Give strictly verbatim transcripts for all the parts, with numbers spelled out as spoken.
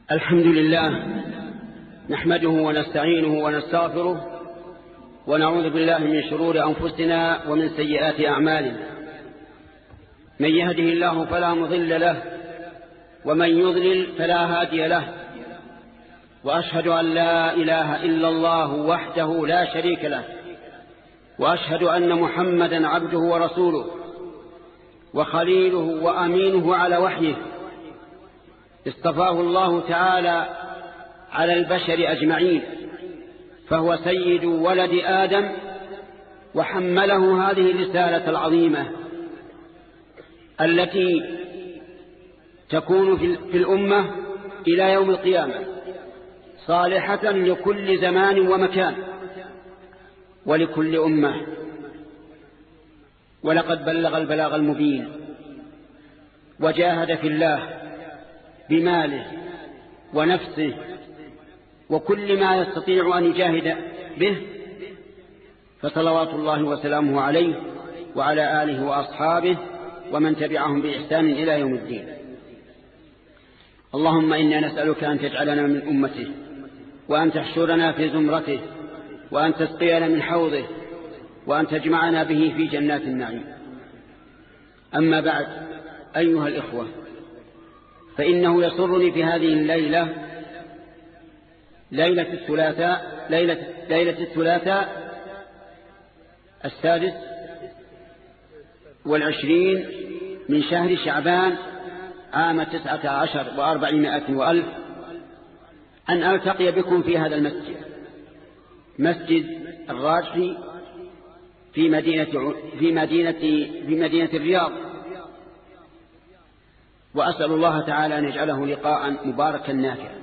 الحمد لله نحمده ونستعينه ونستغفره ونعوذ بالله من شرور أنفسنا ومن سيئات أعمالنا. من يهده الله فلا مضل له ومن يضلل فلا هادي له، وأشهد أن لا إله إلا الله وحده لا شريك له، وأشهد أن محمدا عبده ورسوله وخليله وأمينه على وحيه، اصطفاه الله تعالى على البشر أجمعين، فهو سيد ولد آدم، وحمله هذه الرسالة العظيمة التي تكون في الأمة إلى يوم القيامة صالحة لكل زمان ومكان ولكل أمة. ولقد بلغ البلاغ المبين وجاهد في الله بماله ونفسه وكل ما يستطيع أن يجاهد به، فصلوات الله وسلامه عليه وعلى آله وأصحابه ومن تبعهم بإحسان إلى يوم الدين. اللهم إنا نسألك أن تجعلنا من أمته، وأن تحشرنا في زمرته، وأن تسقينا من حوضه، وأن تجمعنا به في جنات النعيم. أما بعد، أيها الإخوة، فإنه يسرني في هذه الليلة ليلة الثلاثاء ليلة, ليلة الثلاثاء السادس والعشرين من شهر شعبان عام تسعة عشر وأربعمائة وألف أن ألتقي بكم في هذا المسجد، مسجد الراجحي في مدينة في مدينة في مدينة الرياض، وأسأل الله تعالى أن يجعله لقاء مباركا نافعا.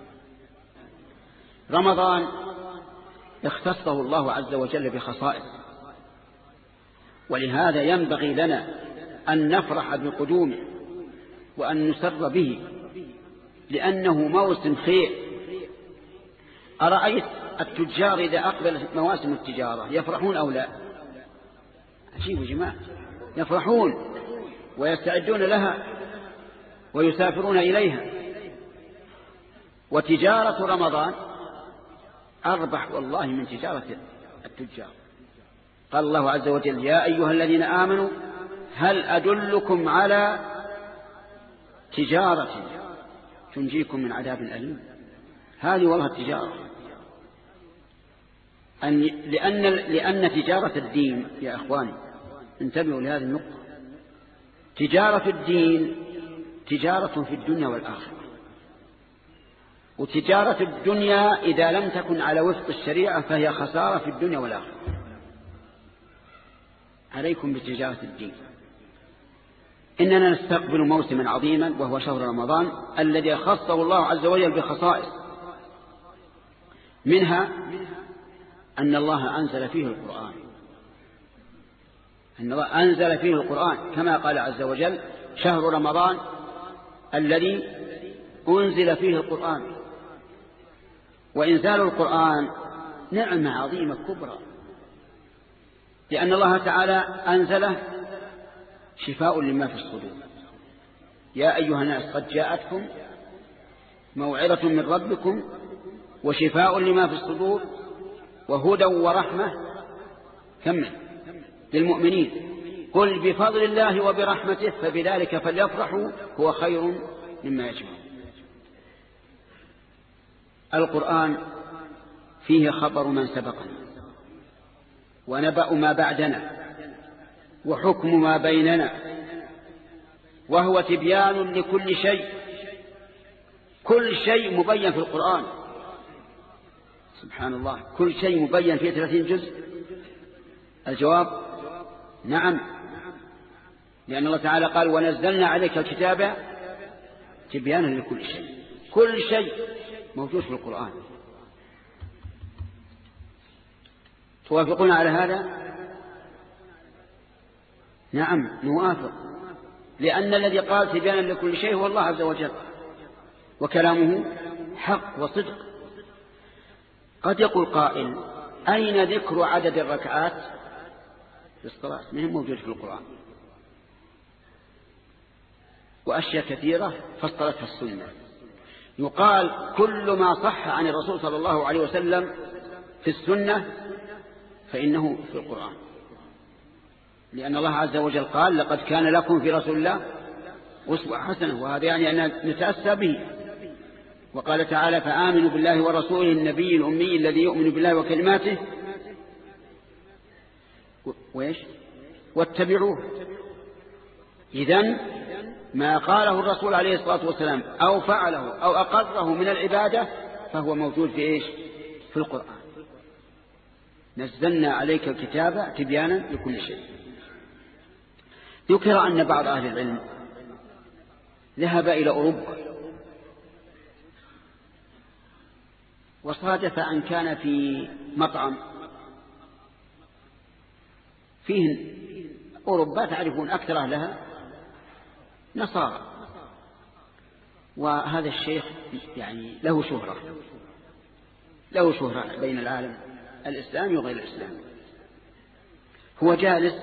رمضان اختصه الله عز وجل بخصائص، ولهذا ينبغي لنا أن نفرح بقدومه وأن نسر به، لأنه موسم خير. أرأيت التجار إذا أقبلت مواسم التجارة يفرحون أو لا؟ عجيب يا جماعة، يفرحون ويستعدون لها ويسافرون إليها. وتجارة رمضان أربح والله من تجارة التجار. قال الله عز وجل: يا أيها الذين آمنوا هل أدلكم على تجارة تنجيكم من عذاب أليم؟ هذه والله التجارة. أن لأن, لأن تجارة الدين يا أخواني، انتبهوا لهذه النقطة، تجارة الدين تجارة في الدنيا والآخرة. وتجارة الدنيا إذا لم تكن على وفق الشريعة فهي خسارة في الدنيا والآخرة. عليكم بتجارة الدين. إننا نستقبل موسما عظيما وهو شهر رمضان الذي خصه الله عز وجل بخصائص، منها أن الله أنزل فيه القرآن أن الله أنزل فيه القرآن كما قال عز وجل: شهر رمضان الذي أنزل فيه القرآن. وإنزال القرآن نعمة عظيمة كبرى، لأن الله تعالى أنزله شفاء لما في الصدور. يا أيها الناس قد جاءتكم موعظة من ربكم وشفاء لما في الصدور وهدى ورحمة كمل للمؤمنين. قل بفضل الله وبرحمته فبذلك فليفرحوا هو خير مما يجمعون. القرآن فيه خبر من سبقنا ونبأ ما بعدنا وحكم ما بيننا، وهو تبيان لكل شيء. كل شيء مبين في القرآن، سبحان الله، كل شيء مبين في ثلاثين جزء. الجواب: نعم، لأن الله تعالى قال: ونزلنا عليك الكتاب تبيانا لكل شيء. كل شيء موجود في القرآن. توافقون على هذا؟ نعم نوافق، لأن الذي قال تبيانا لكل شيء هو الله عز وجل، وكلامه حق وصدق. قد يقول قائل: أين ذكر عدد الركعات في الصلاة؟ ما هي موجود في القرآن. وأشياء كثيرة فصلتها السنة. يقال كل ما صح عن الرسول صلى الله عليه وسلم في السنة فإنه في القرآن، لأن الله عز وجل قال لقد كان لكم في رسول الله أسوة حسنة، وهذا يعني أن نتأسى به. وقال تعالى فآمنوا بالله ورسوله النبي الأمي الذي يؤمن بالله وكلماته وإيش واتبعوه. إذن ما قاله الرسول عليه الصلاة والسلام أو فعله أو أقره من العبادة فهو موجود في إيش في القرآن. نزلنا عليك الكتاب تبيانا لكل شيء. ذكر أن بعض أهل العلم ذهب إلى أوروبا وصادف أن كان في مطعم فيه أوروبا تعرفون أكثر أهلها نصارى، وهذا الشيخ يعني له شهرة له شهرة بين العالم الإسلامي وغير الإسلامي. هو جالس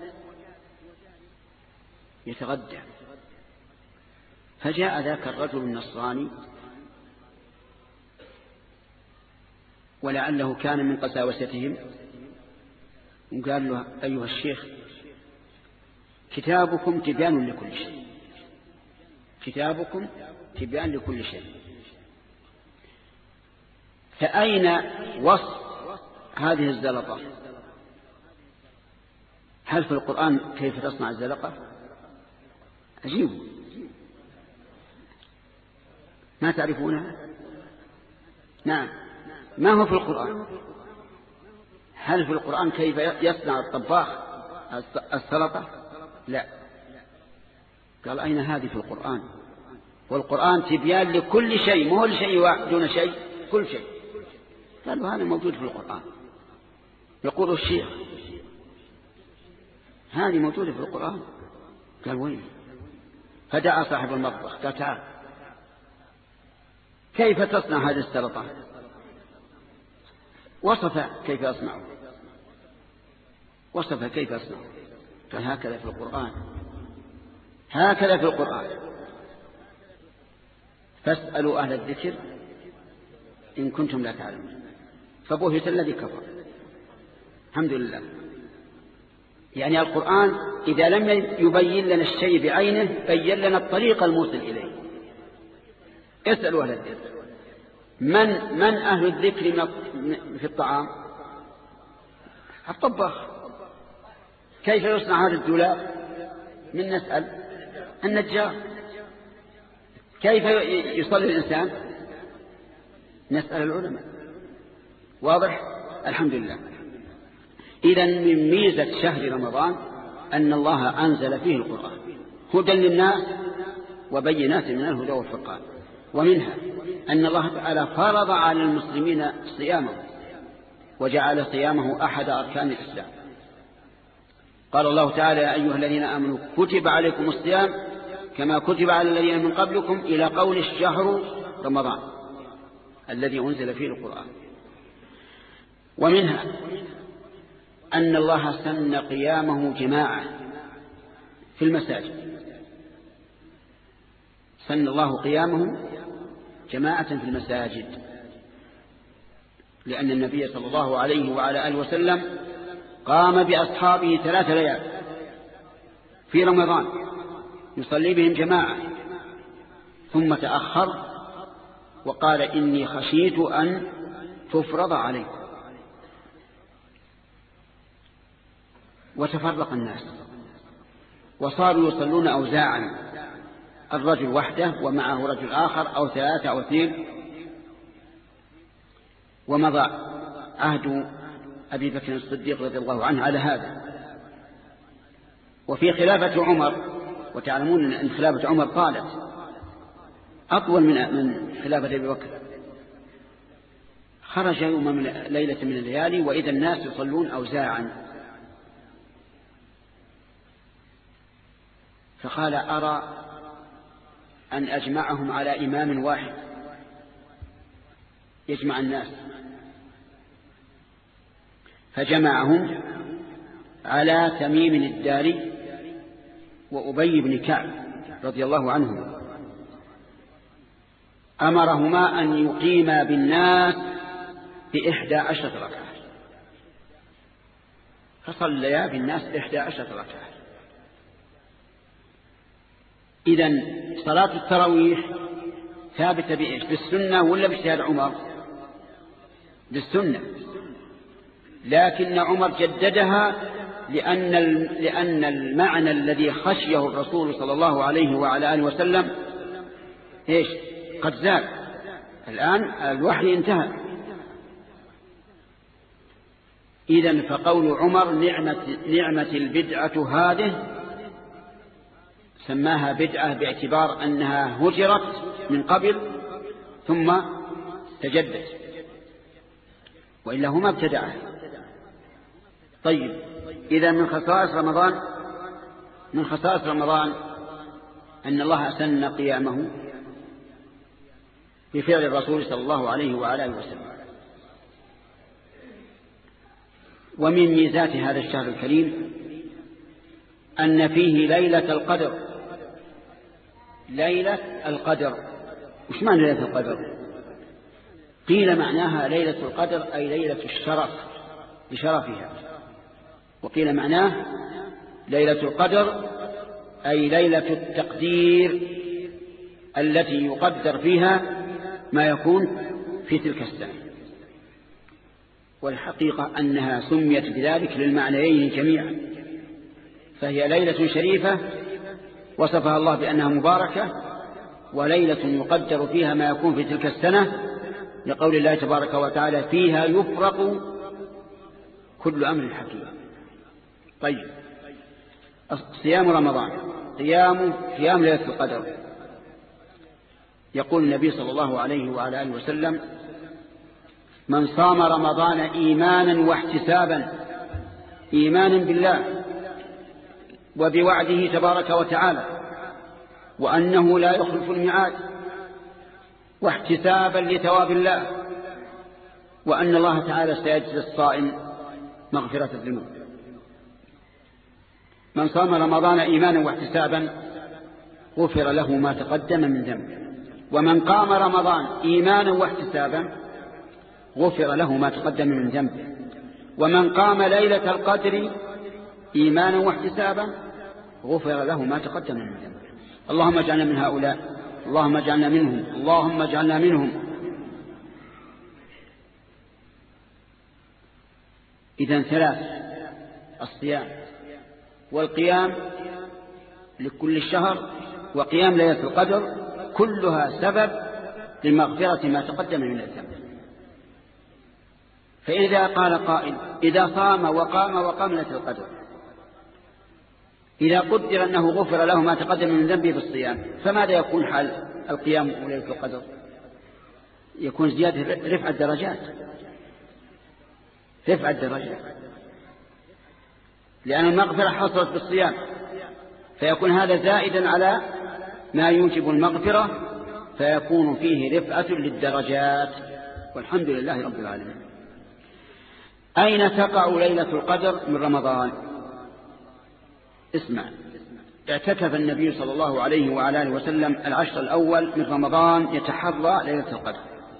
يتغدى فجاء ذاك الرجل النصراني ولعله كان من قساوستهم وقال له أيها الشيخ كتابكم تبيان لكل شيء كتابكم تبيان لكل شيء فأين وصف هذه الزلقة؟ هل في القرآن كيف تصنع الزلقة؟ عجيب، ما تعرفونها؟ نعم، ما هو في القرآن؟ هل في القرآن كيف يصنع الطباخ السلطة؟ لا. قال أين هذه في القرآن؟ والقرآن تبيان لكل شيء، ما هو لشيء واحد دون شيء، كل شيء. قالوا هذا موجود في القرآن. يقول الشيخ هذه موجودة في القرآن. قال وين؟ فدعا صاحب المطبخ قال تعال كيف تصنع هذه السلطة؟ وصف كيف أصنعه وصف كيف أصنعه قال هكذا في القرآن هكذا في القرآن فاسألوا أهل الذكر إن كنتم لا تعلمون. فبهت الذي كفر. الحمد لله. يعني القرآن إذا لم يبين لنا الشيء بعينه بين لنا الطريق الموصل إليه. اسألوا أهل الذكر. من من أهل الذكر في الطعام؟ الطباخ. كيف يصنع هذا الدولاب؟ من نسأل النجار. كيف يصلي الإنسان؟ نسأل العلماء. واضح؟ الحمد لله. إذن من ميزة شهر رمضان أن الله أنزل فيه القرآن هدى للناس وبينات من الهدى والفرقان. ومنها أن الله تعالى فرض على المسلمين صيامه وجعل صيامه أحد أركان الإسلام. قال الله تعالى يا أيها الذين آمنوا كتب عليكم الصيام كما كتب على الذين من قبلكم إلى قول الشهر رمضان الذي أنزل فيه القرآن. ومنها أن الله سن قيامه جماعة في المساجد. سن الله قيامه جماعة في المساجد لأن النبي صلى الله عليه وعلى آله وسلم قام بأصحابه ثلاث ليال في رمضان يصلي بهم جماعة ثم تأخر وقال إني خشيت أن تفرض عليكم. وتفرق الناس وصاروا يصلون أوزاعا، الرجل وحده ومعه رجل آخر أو ثلاثة أو اثنين. ومضى عهد أبي بكر الصديق رضي الله عنه على هذا. وفي خلافة عمر، وتعلمون أن خلافة عمر طالت أطول من من خلافة أبي بكر، خرج يوم من ليلة من الليالي وإذا الناس يصلون أوزاعا، فقال أرى أن أجمعهم على إمام واحد يجمع الناس، فجمعهم على تميم الداري وأبي بن كعب رضي الله عنهم. أمرهما أن يقيما بالناس بإحدى عشرة ركعة، فصليا بالناس بإحدى عشرة ركعة. إذن صلاة التراويح ثابتة بإيش؟ بالسنة ولا باجتهاد عمر؟ بالسنة، لكن عمر جددها لأن لأن المعنى الذي خشيه الرسول صلى الله عليه وعلى آله وسلم إيش؟ قد زال، الآن الوحي انتهى. إذن فقول عمر نعمة, نعمة البدعة هذه سماها بدعة باعتبار أنها هجرت من قبل ثم تجدد، وإلا هما ابتدعها. طيب، إذا من خصائص رمضان من خصائص رمضان أن الله أسن قيامه بفعل الرسول صلى الله عليه وعلى آله وسلم. ومن ميزات هذا الشهر الكريم أن فيه ليلة القدر. ليلة القدر، وش معنى ليلة القدر؟ قيل معناها ليلة القدر أي ليلة الشرف بشرفها، وقيل معناه ليلة القدر أي ليلة التقدير التي يقدر فيها ما يكون في تلك السنة. والحقيقة أنها سميت بذلك للمعنيين جميعا، فهي ليلة شريفة وصفها الله بأنها مباركة، وليلة يقدر فيها ما يكون في تلك السنة، لقول الله تبارك وتعالى فيها يفرق كل أمر حكيم. طيب، صيام رمضان قيام قيام ليلة القدر. يقول النبي صلى الله عليه وعلى آله وسلم: من صام رمضان إيمانا واحتسابا، إيمانا بالله وبوعده تبارك وتعالى وأنه لا يخلف الميعاد، واحتسابا لثواب الله، وأن الله تعالى سيجزي الصائم مغفرة الذنوب. من صام رمضان إيمانا واحتسابا غفر له ما تقدم من ذنبه، ومن قام رمضان إيمانا واحتسابا غفر له ما تقدم من ذنبه، ومن قام ليلة القدر إيمانا واحتسابا غفر له ما تقدم من ذنبه. اللهم اجعلنا من هؤلاء، اللهم اجعلنا منهم، اللهم اجعلنا منهم. إذن ثلاث: الصيام والقيام لكل الشهر وقيام ليلة القدر، كلها سبب لمغفرة ما تقدم من الذنب. فإذا قال قائل: إذا صام وقام وقام ليلة القدر، إذا قدر أنه غفر له ما تقدم من ذنبه بالصيام، فماذا يكون حال القيام وليلة القدر؟ يكون زيادة رفع الدرجات، رفع الدرجات، لأن المغفرة حصلت بالصيام، فيكون هذا زائدا على ما يوجب المغفرة، فيكون فيه رفعة للدرجات، والحمد لله رب العالمين. أين تقع ليلة القدر من رمضان؟ اسمع: اعتكف النبي صلى الله عليه وعلى آله وسلم العشر الأول من رمضان يتحرى ليلة القدر،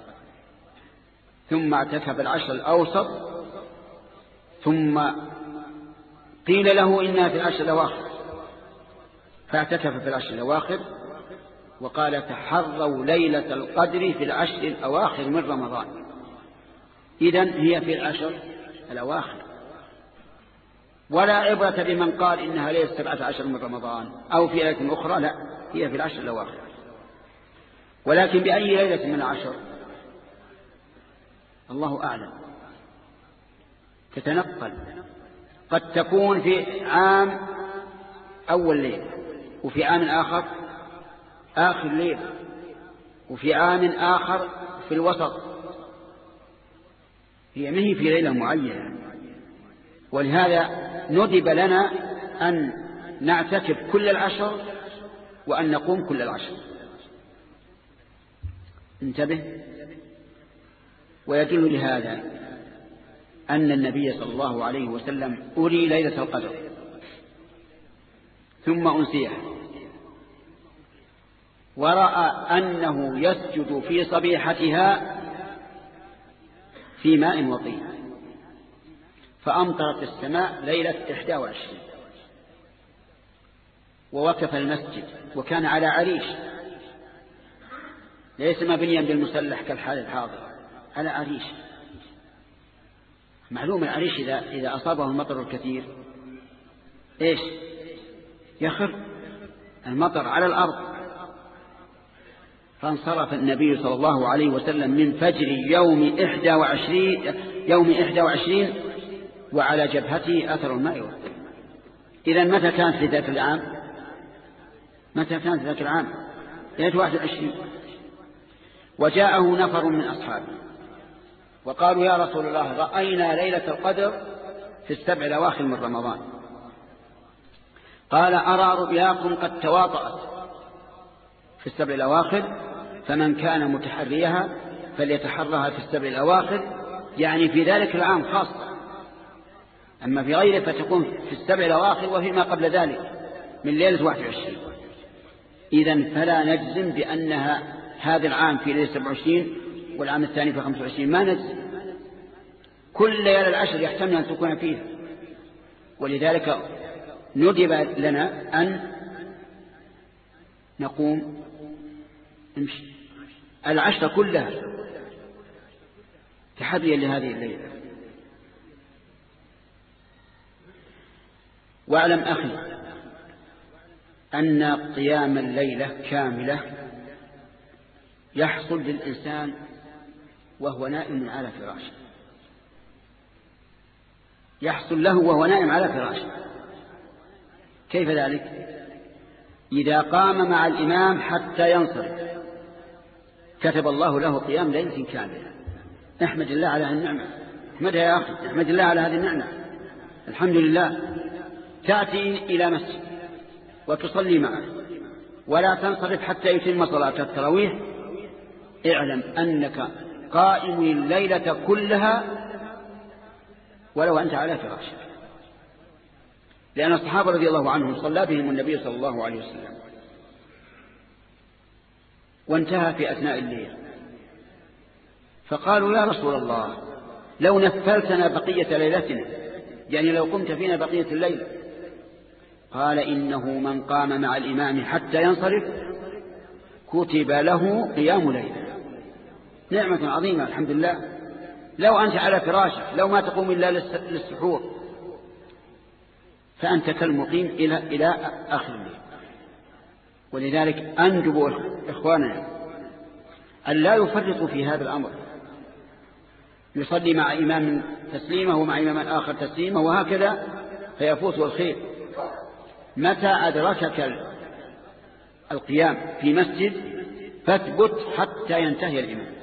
ثم اعتكف العشر الأوسط، ثم قيل له إنها في العشر الأواخر، فاعتكف في العشر الأواخر، وقال: تحروا ليلة القدر في العشر الأواخر من رمضان. إذن هي في العشر الأواخر، ولا عبرة بمن قال إنها ليلة سبعة عشر من رمضان أو في ليلة أخرى، لا، هي في العشر الأواخر. ولكن بأي ليلة من العشر الله أعلم، تتنقل، قد تكون في عام أول ليلة، وفي عام آخر آخر ليلة، وفي عام آخر في الوسط، هي ما هي في ليلة معينة. ولهذا ندب لنا أن نعتكف كل العشر وأن نقوم كل العشر. انتبه. ويدل لهذا أن النبي صلى الله عليه وسلم أري ليلة القدر ثم أنسيها، ورأى أنه يسجد في صبيحتها في ماء وطين، فأمطرت السماء ليلة إحدى وعشرين، ووقف المسجد وكان على عريش، ليس مبنيا بالمسلح كالحال الحاضر، على عريش. معلوم العريش إذا, إذا أصابه المطر الكثير إيش يخر المطر على الأرض. فانصرف النبي صلى الله عليه وسلم من فجر يوم إحدى وعشرين, يوم إحدى وعشرين وعلى جبهته أثر الماء والطين. إذن متى كانت في ذاك العام؟ متى كانت في ذاك العام؟ ليلة واحد وعشرين. وجاءه نفر من أصحابه وقالوا يا رسول الله رأينا ليلة القدر في السبع الأواخر من رمضان. قال أرى رؤياكم قد تواطأت في السبع الأواخر، فمن كان متحريها فليتحرها في السبع الأواخر، يعني في ذلك العام خاصة. أما في غيره فتكون في السبع الأواخر وفيما قبل ذلك من ليلة واحد وعشرين. إذن فلا نجزم بأنها هذا العام في ليلة سبع وعشرين والعام الثاني في خمس وعشرين، ما نجزم. كل ليالي العشر يحتمل أن تكون فيه. ولذلك ندب لنا أن نقوم نمشي العشر كلها تحريا لهذه الليلة. واعلم أخي أن قيام الليلة كاملة يحصل للإنسان وهو نائم على فراشه، يحصل له وهو نائم على فراشه. كيف ذلك؟ إذا قام مع الإمام حتى ينصرف كتب الله له قيام ليلة كاملة. احمد الله على هذه النعمة، احمدها يا أخي، احمد الله على هذه النعمة. الحمد لله. تأتي إلى مسجد وتصلي معه ولا تنصرف حتى يتم صلاة التراويح، اعلم أنك قائم الليلة كلها ولو أنت على فراشك. لأن الصحابة رضي الله عنهم صلى بهم النبي صلى الله عليه وسلم وانتهى في أثناء الليل، فقالوا يا رسول الله لو نفلتنا بقية ليلتنا، يعني لو قمت فينا بقية الليل. قال إنه من قام مع الإمام حتى ينصرف كتب له قيام ليلة. نعمة عظيمة الحمد لله. لو أنت على فراشك لو ما تقوم إلا للسحور فأنت كالمقيم إلى إلى آخر الليل. ولذلك أنجب إخواننا أن لا يفرطوا في هذا الأمر، يصلي مع إمام تسليمه ومع إمام آخر تسليمه وهكذا فيفوت الخير. متى أدركك القيام في مسجد فاثبت حتى ينتهي الإمام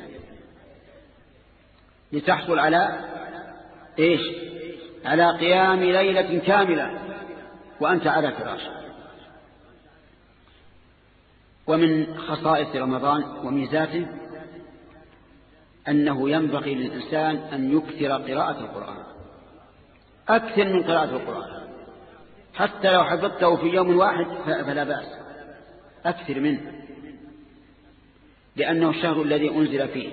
لتحصل على إيش؟ على قيام ليلة كاملة وأنت على فراشك. ومن خصائص رمضان وميزاته أنه ينبغي للإنسان أن يكثر قراءة القرآن، أكثر من قراءة القرآن، حتى لو حفظته في يوم واحد فلا بأس، أكثر منه، لأنه الشهر الذي أنزل فيه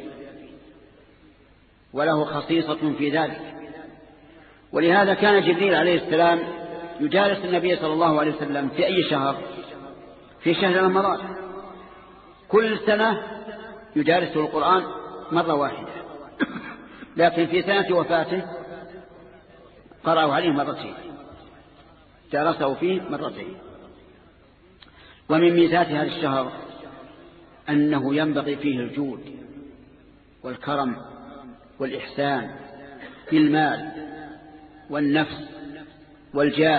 وله خصيصة في ذلك. ولهذا كان جبريل عليه السلام يجالس النبي صلى الله عليه وسلم في أي شهر؟ في شهر رمضان. كل سنة يجالسه القرآن مرة واحدة، لكن في سنة وفاته قرأوا عليه مرتين، جالسه فيه مرتين. ومن ميزات هذا الشهر أنه ينبغي فيه الجود والكرم والإحسان بالمال والنفس والجاه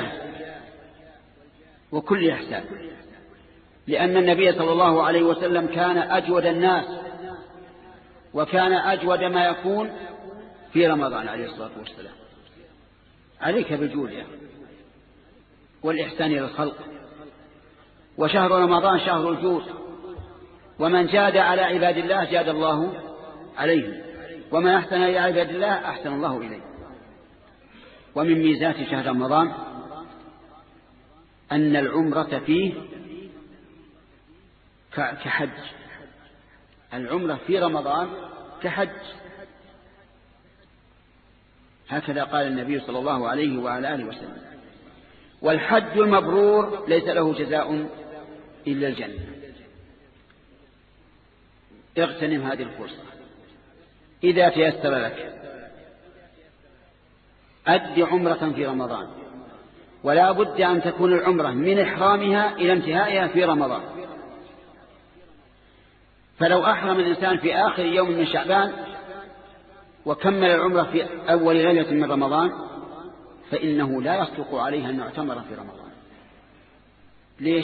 وكل إحسان، لأن النبي صلى الله عليه وسلم كان أجود الناس وكان أجود ما يكون في رمضان عليه الصلاة والسلام. عليك بالجود والإحسان إلى الخلق. وشهر رمضان شهر الجود، ومن جاد على عباد الله جاد الله عليه، ومن أحسن إلى عباد الله أحسن الله إليه. ومن ميزات شهر رمضان أن العمرة فيه كحج. العمرة في رمضان كحج، هكذا قال النبي صلى الله عليه وعلى آله وسلم. والحج المبرور ليس له جزاء إلا الجنة. اغتنم هذه الفرصة إذا تيسر لك، أد عمرة في رمضان، ولا بد أن تكون العمرة من إحرامها إلى انتهائها في رمضان. فلو أحرم الإنسان في آخر يوم من شعبان وكمل العمرة في أول ليلة من رمضان فإنه لا يصدق عليها أن يعتمر في رمضان. ليش؟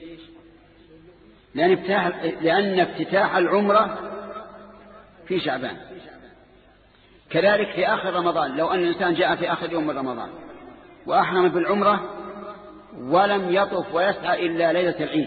لأن افتتاح, لأن افتتاح العمرة في شعبان. كذلك في آخر رمضان، لو أن الإنسان جاء في آخر يوم من رمضان وأحرم بالعمرة ولم يطف ويسعى إلا ليلة العيد،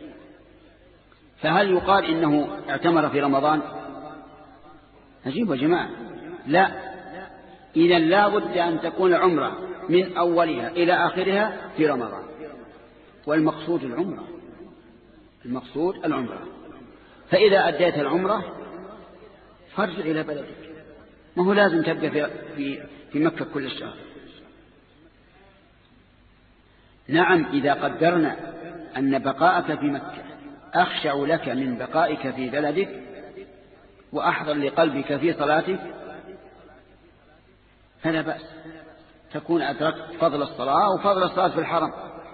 فهل يقال إنه اعتمر في رمضان؟ عجيب يا جماعة. لا، إذا لا بد أن تكون العمرة من أولها إلى آخرها في رمضان. والمقصود العمرة، المقصود العمرة. فإذا أديت العمرة فارجع إلى بلدك، ما هو لازم تبقى في, في, في مكة كل الشهر. نعم، إذا قدرنا أن بقاءك في مكة أخشع لك من بقائك في بلدك وأحضر لقلبك في صلاتك فلا بأس، تكون أدركت فضل الصلاة وفضل الصلاة في الحرم.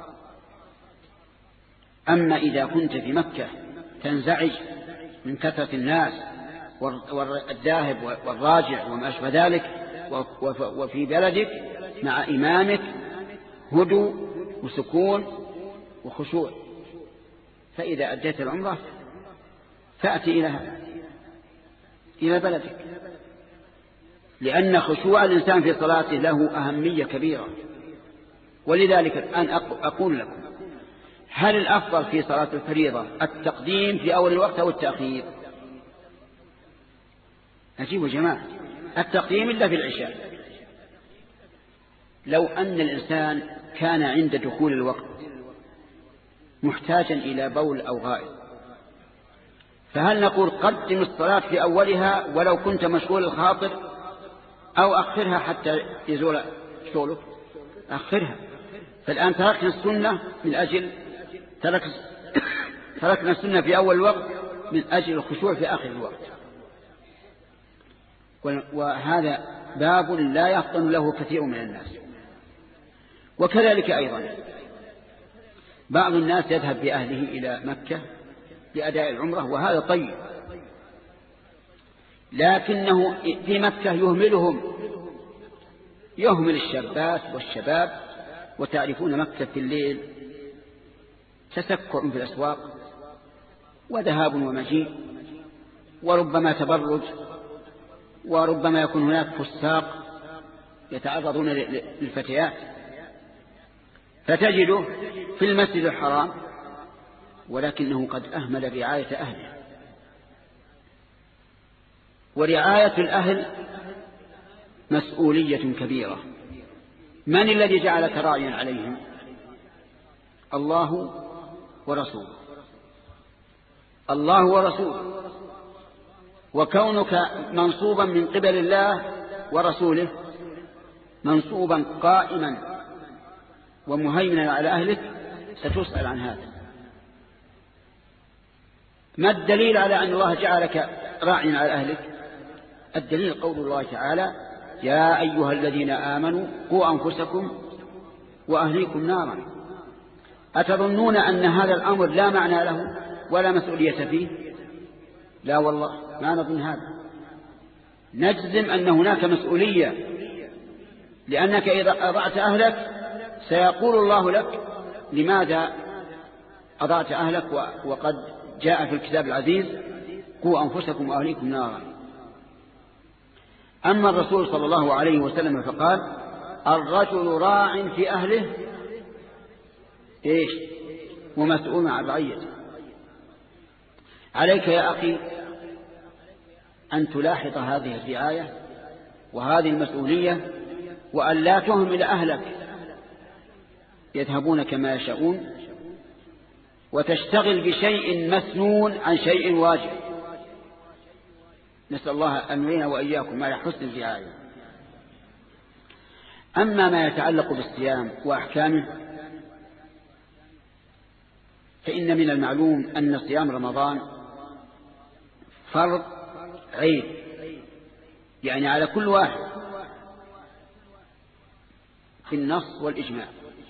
أما إذا كنت في مكة تنزعج من كثرة الناس والذاهب والراجع وما أشبه ذلك، وفي بلدك مع إمامك هدوء وسكون وخشوع، فإذا أديت العمرة فأتي إلى إلى بلدك، لأن خشوع الإنسان في صلاته له أهمية كبيرة. ولذلك الآن أقول لكم، هل الأفضل في صلاة الفريضة التقديم في أول الوقت أو التأخير؟ أجيب يا جماعة، التقديم إلا في العشاء. لو أن الإنسان كان عند دخول الوقت محتاجا إلى بول أو غائط، فهل نقول قدم الصلاة في أولها ولو كنت مشغول الخاطر، أو أخرها حتى يزول شغلك؟ أخرها. فالآن تركنا السنة من أجل ترك تركنا السنة في أول الوقت من أجل الخشوع في آخر الوقت. وهذا باب لا يفطن له كثير من الناس. وكذلك أيضا بعض الناس يذهب بأهله إلى مكة لأداء العمرة، وهذا طيب، لكنه في مكة يهملهم، يهمل الشابات والشباب. وتعرفون مكة في الليل تسكع في الأسواق وذهاب ومجيء، وربما تبرج، وربما يكون هناك فساق يتعرضون للفتيات، فتجده في المسجد الحرام ولكنه قد أهمل رعاية أهله. ورعاية الأهل مسؤولية كبيرة. من الذي جعلك راعيا عليهم؟ الله ورسوله، الله ورسوله. وكونك منصوبا من قبل الله ورسوله، منصوبا قائما ومهيمنا على أهلك، ستسأل عن هذا. ما الدليل على أن الله جعلك راعيا على أهلك؟ الدليل قول الله تعالى: يا أيها الذين آمنوا قوا أنفسكم وأهليكم نارا. أتظنون أن هذا الأمر لا معنى له ولا مسؤولية فيه؟ لا والله، ما نظن هذا. نجزم أن هناك مسؤولية، لأنك إذا أضعت أهلك سيقول الله لك: لماذا أضعت أهلك وقد جاء في الكتاب العزيز قوا أنفسكم وأهليكم نارا. أما الرسول صلى الله عليه وسلم فقال: الرجل راع في أهله إيش ومسؤول عن رعيته. عليك يا أخي أن تلاحظ هذه الرعاية وهذه المسؤولية، وأن لا تهمل أهلك يذهبون كما يشاءون وتشتغل بشيء مسنون عن شيء واجب. نسأل الله أن يعيننا وإياكم على حسن الرعاية. أما ما يتعلق بالصيام وأحكامه فإن من المعلوم أن صيام رمضان فرض عين، يعني على كل واحد في النص والإجماع.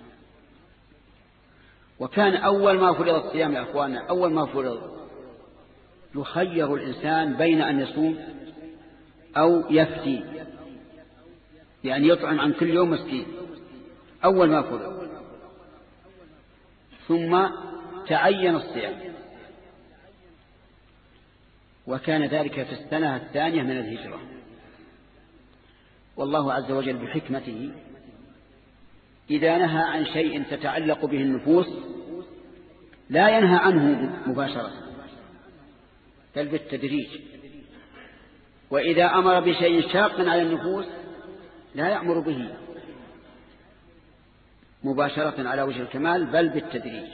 وكان أول ما فرض الصيام يا أخوانا، أول ما فرض يخير الإنسان بين أن يصوم أو يفتي، يعني يطعم عن كل يوم مسكين أول ما فرض، ثم تعين الصيام، وكان ذلك في السنة الثانية من الهجرة. والله عز وجل بحكمته إذا نهى عن شيء تتعلق به النفوس لا ينهى عنه مباشرة بل بالتدريج، وإذا أمر بشيء شاق على النفوس لا يأمر به مباشرة على وجه الكمال بل بالتدريج.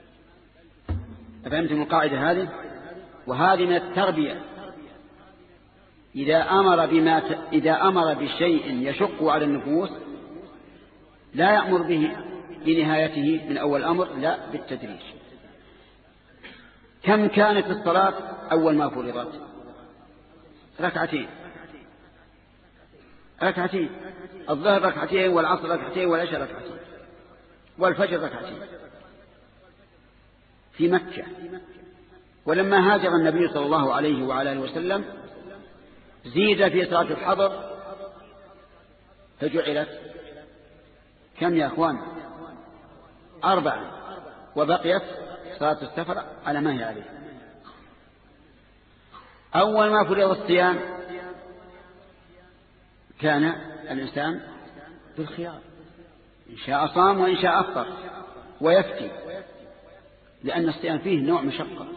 أفهمتم القاعدة هذه؟ وهذه من التربية. إذا أمر بما ت... إذا أمر بشيء يشق على النفوس لا يأمر به بنهايته من أول أمر، لا بالتدريج. كم كانت الصلاة أول ما فرضت؟ ركعتين ركعتين الظهر ركعتين، والعصر ركعتين، والعشاء ركعتين، والفجر ركعتين في مكة. ولما هاجر النبي صلى الله عليه وعلى اله وسلم زيد في صلاة الحضر فجعلت كم يا أخوان؟ أربعة، وبقيت صلاة السفر على ما هي عليه. أول ما فرض الصيام كان الإنسان بالخيار، إن شاء صام وإن شاء أفطر ويفتي، لأن الصيام فيه نوع مشقة،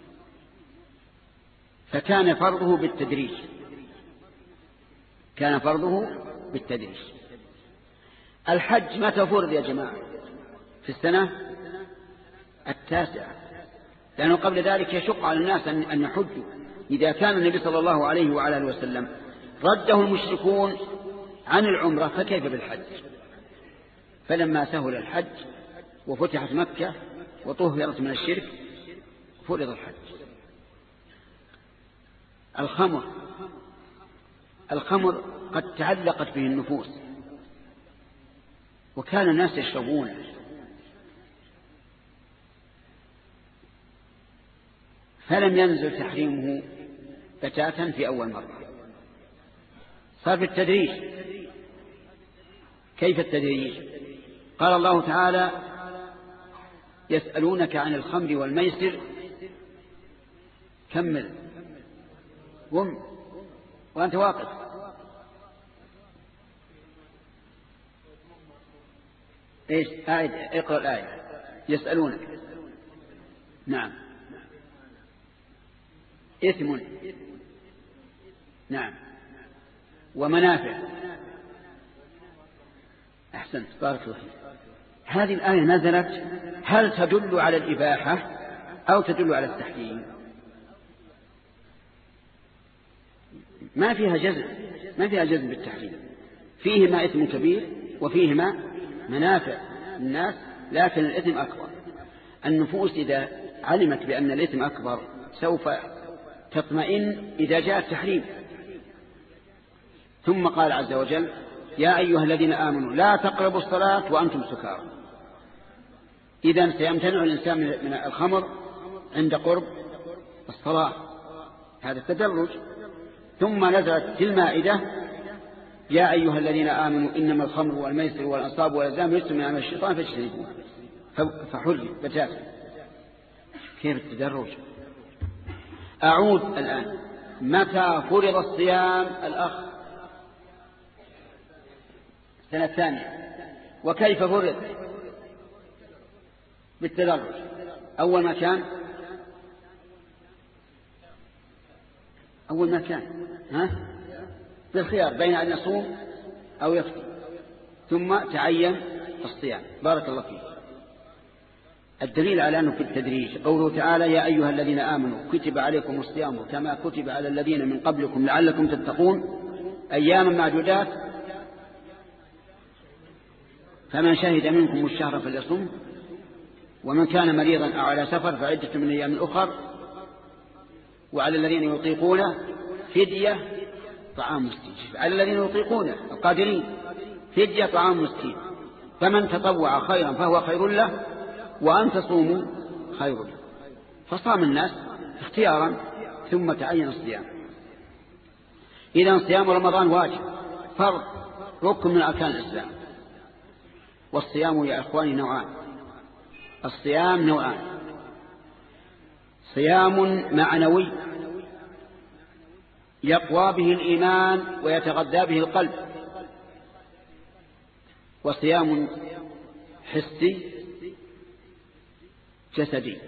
فكان فرضه بالتدريج كان فرضه بالتدريج. الحج متى فرض يا جماعة؟ في السنة التاسعة، لأنه قبل ذلك يشق على الناس أن يحجوا. إذا كان النبي صلى الله عليه وعلى اله وسلم رده المشركون عن العمرة فكيف بالحج؟ فلما سهل الحج وفتحت مكة وطهرت من الشرك فرض الحج. الخمر الخمر قد تعلقت به النفوس وكان الناس يشربونه، فلم ينزل تحريمه بتاتا في أول مرة، صار بالتدريج. كيف التدريج؟ قال الله تعالى: يسألونك عن الخمر والميسر. كمل قم وأنت واقف. ايش؟ أعد اقرأ الآية. يسألونك، نعم، إثم، نعم، ومنافع. أحسنت، بارك الله فيك. هذه الآية نزلت هل تدل على الإباحة أو تدل على التحريم؟ ما فيها جزم ما فيها جزم بالتحريم، فيهما إثم كبير وفيهما منافع الناس، لكن الإثم أكبر. النفوس إذا علمت بأن الإثم أكبر سوف تطمئن إذا جاء التحريم. ثم قال عز وجل: يا أيها الذين آمنوا لا تقربوا الصلاة وأنتم سكارى. إذن سيمتنع الإنسان من الخمر عند قرب الصلاة، هذا التدرج. ثم نزلت في المائدة: يا أيها الذين آمنوا إنما الخمر والميسر والأنصاب والأزلام رجس من عمل الشيطان فاجتنبوه، فحرم بتاتا. كيف التدرج؟ أعود الآن. متى فرض الصيام الأخ؟ السنة الثانية. وكيف فرض؟ بالتدرج. أول ما كان أول ما كان ها بالخيار بين أن يصوم أو يفطر، ثم تعين الصيام. بارك الله فيك. الدليل على أنه في التدريج قوله تعالى يا أيها الذين آمنوا كتب عليكم الصيام كما كتب على الذين من قبلكم لعلكم تتقون أياما معدودات فمن شهد منكم الشهر فليصم ومن كان مريضا أو على سفر فعدة من أيام أخر وعلى الذين يطيقونه فدية طعام مسكين على الذين يطيقونه القادرين فدية طعام مسكين فمن تطوع خيرا فهو خير له وأن تصوموا خير له فصام الناس اختيارا ثم تعين الصيام. إذن صيام رمضان واجب فرض ركن من أركان الإسلام. والصيام يا إخواني نوعان. الصيام نوعان صيام معنوي يقوى به الإيمان ويتغذى به القلب وصيام حسي جسدي.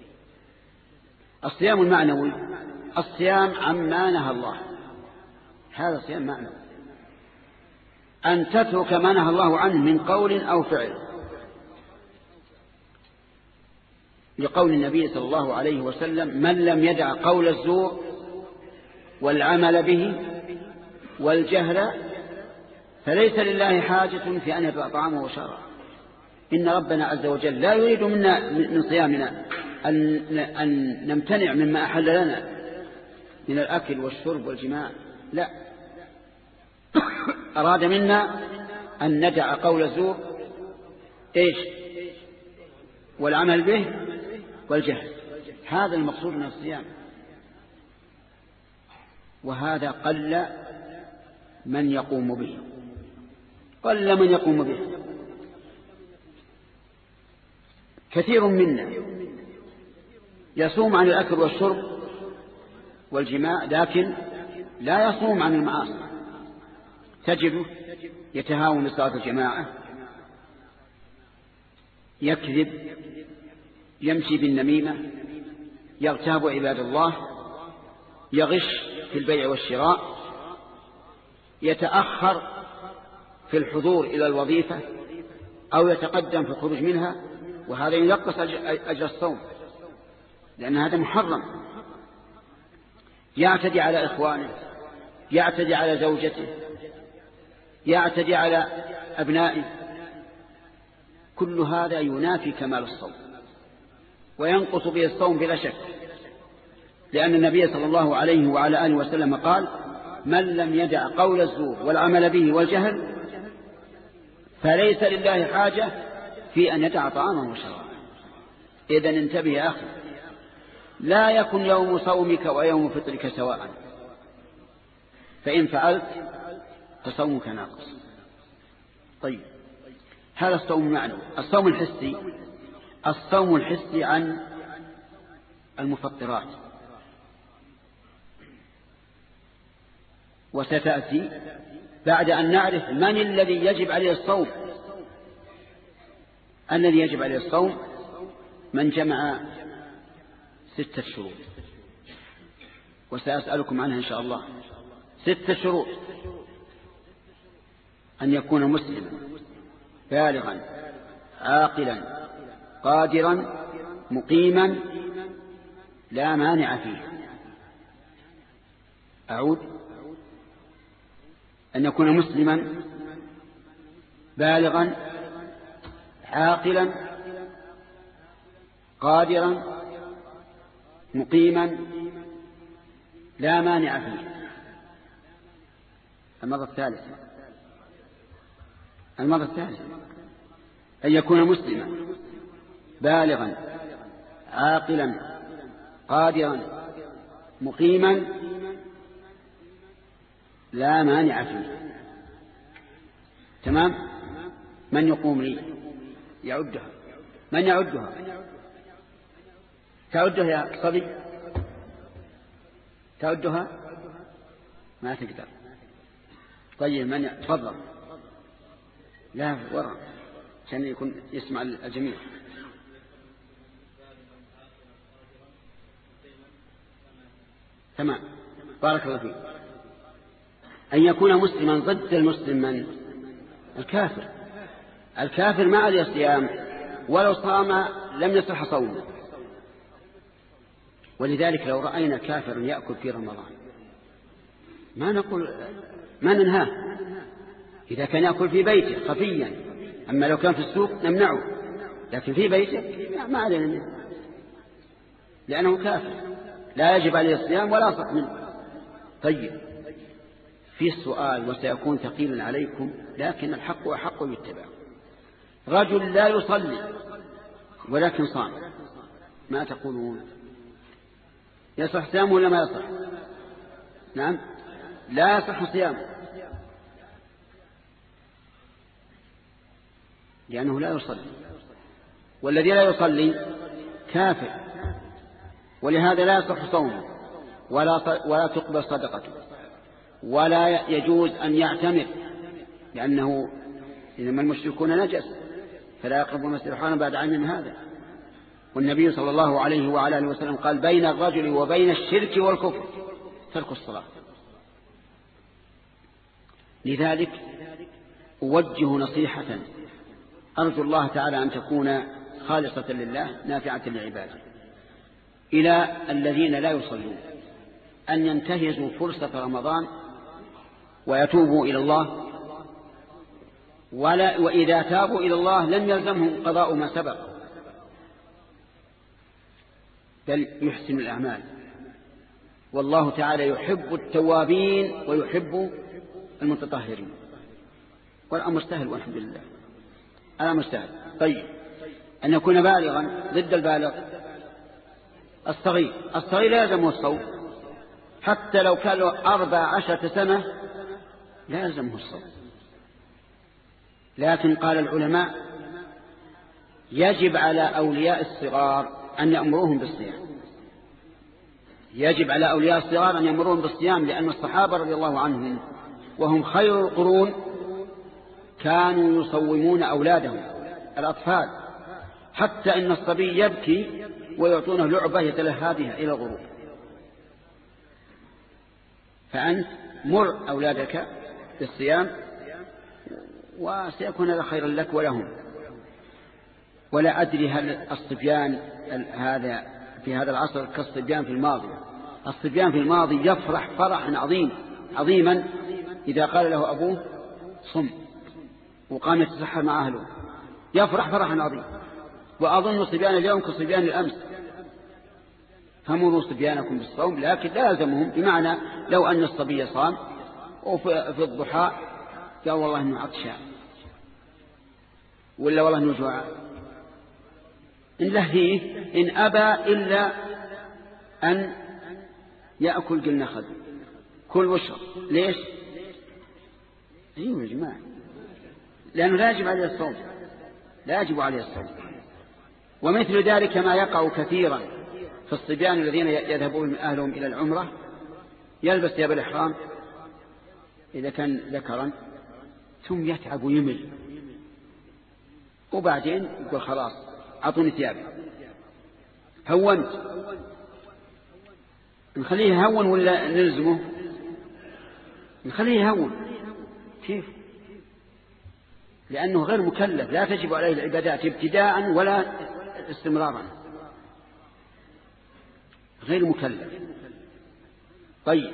الصيام المعنوي الصيام عما نهى الله هذا صيام معنوي أن تترك ما نهى الله عنه من قول أو فعل لقول النبي صلى الله عليه وسلم من لم يدع قول الزور والعمل به والجهل فليس لله حاجة في أن يدع طعامه وشرابه. إن ربنا عز وجل لا يريد منا من صيامنا أن, أن نمتنع مما أحل لنا من الأكل والشرب والجماع لا أراد منا أن ندع قول الزور إيش والعمل به والجهل هذا المقصود من الصيام. وهذا قل من يقوم به قل من يقوم به. كثير منا يصوم عن الأكل والشرب والجماع لكن لا يصوم عن المعاصي. تجده يتهاون بصلاة الجماعة يكذب يمشي بالنميمة يغتاب عباد الله يغش في البيع والشراء يتأخر في الحضور إلى الوظيفة أو يتقدم في الخروج منها وهذا ينقص أجر الصوم لأن هذا محرم. يعتدي على إخوانه يعتدي على زوجته يعتدي على أبنائه كل هذا ينافي كمال الصوم وينقص به الصوم بلا شك لأن النبي صلى الله عليه وعلى آله وسلم قال من لم يدع قول الزور والعمل به والجهل فليس لله حاجة في أن يدع طعامه وشرابه. إذن انتبه يا أخي لا يكن يوم صومك ويوم فطرك سواء فإن فعلت فصومك ناقص. طيب هذا الصوم المعنوي. الصوم الحسي الصوم الحسي عن المفطرات وستأتي بعد أن نعرف من الذي يجب عليه الصوم. الذي يجب عليه الصوم من جمع ستة شروط وسأسألكم عنها إن شاء الله. ستة شروط: أن يكون مسلما بالغا عاقلا قادرا مقيما لا مانع فيه. أعود: أن يكون مسلما بالغا عاقلا قادرا مقيما لا مانع فيه. المرة الثالثة المرة الثالثة أن يكون مسلما بالغا عاقلا قادرا مقيما لا مانع فيه. تمام؟ من يقوم لي يعدها؟ من يعدها؟ تعدها يا صبي؟ تعدها؟ ما تقدر. طيب من ي... تفضل. لا وراء عشان يكون يسمع الجميع. تمام، بارك الله فيك. أن يكون مسلما ضد المسلم من؟ الكافر. الكافر ما عليه صيام ولو صام لم يصح صومه. ولذلك لو رأينا كافرا يأكل في رمضان ما نقول ما ننهاه إذا كان يأكل في بيته خفيا، أما لو كان في السوق نمنعه، لكن في بيته ما علينا منه لأنه كافر لا يجب عليه الصيام ولا صح منه. طيب في السؤال وسيكون ثقيلا عليكم لكن الحق أحق يتبع. رجل لا يصلي ولكن صام، ما تقولون؟ يصح صيامه ولا ما يصح؟ نعم لا يصح صيامه لأنه لا يصلي، والذي لا يصلي كافر، ولهذا لا يصح صومه ولا ولا تقبل صدقته ولا يجوز أن يعتمر، لأنه إنما المشركون نجس فلا يقربوا المسجد الحرام بعد عام هذا. والنبي صلى الله عليه وعلى آله وسلم قال بين الرجل وبين الشرك والكفر ترك الصلاة. لذلك أوجه نصيحة أرجو الله تعالى أن تكون خالصة لله نافعة لعباده إلى الذين لا يصلون أن ينتهزوا فرصة رمضان ويتوبوا إلى الله، ولا وإذا تابوا إلى الله لم يلزمهم قضاء ما سبق بل يحسن الأعمال. والله تعالى يحب التوابين ويحب المتطهرين، والأمر سهل والحمد لله، الأمر سهل. طيب أن يكون بالغا ضد البالغ الصغير، الصغير لا يلزمه الصوم حتى لو كان له أربع عشرة سنة لا يلزمه الصوم، لكن قال العلماء يجب على أولياء الصغار أن يأمروهم بالصيام، يجب على أولياء الصغار أن يأمروهم بالصيام، لأن الصحابة رضي الله عنهم وهم خير القرون كانوا يصومون أولادهم الأطفال، حتى إن الصبي يبكي ويعطونه لعبة يتلهى بها إلى الغروب. فأنت مر أولادك بالصيام وسيكون هذا خيرا لك ولهم. ولا أدري هل الصبيان هذا في هذا العصر كالصبيان في الماضي. الصبيان في الماضي يفرح فرحا عظيم عظيما إذا قال له أبوه صم وقام يتسحر مع أهله، يفرح فرحا عظيما. وأظن صبيان اليوم كصبيان الأمس. فمروا صبيانكم بالصوم لكن لا يلزمهم، بمعنى لو أن الصبي صام وفي الضحى قال والله إنه عطشان ولا والله إنه جوع، إن لهيه إن أبى إلا أن يأكل قلنا خذ كل وشرب. ليش؟ أيوه يا جماعة، لأنه لا يجب عليه الصوم، لا يجب عليه الصوم. ومثل ذلك ما يقع كثيرا في الصبيان الذين يذهبون أهلهم إلى العمرة، يلبس ثياب الإحرام إذا كان ذكرا ثم يتعب ويمل، وبعدين يقول خلاص أعطوني ثيابي هونت، نخليه هون ولا نلزمه؟ نخليه هون. كيف؟ لأنه غير مكلف، لا تجب عليه العبادات ابتداء ولا استمرارا، غير مكلف. طيب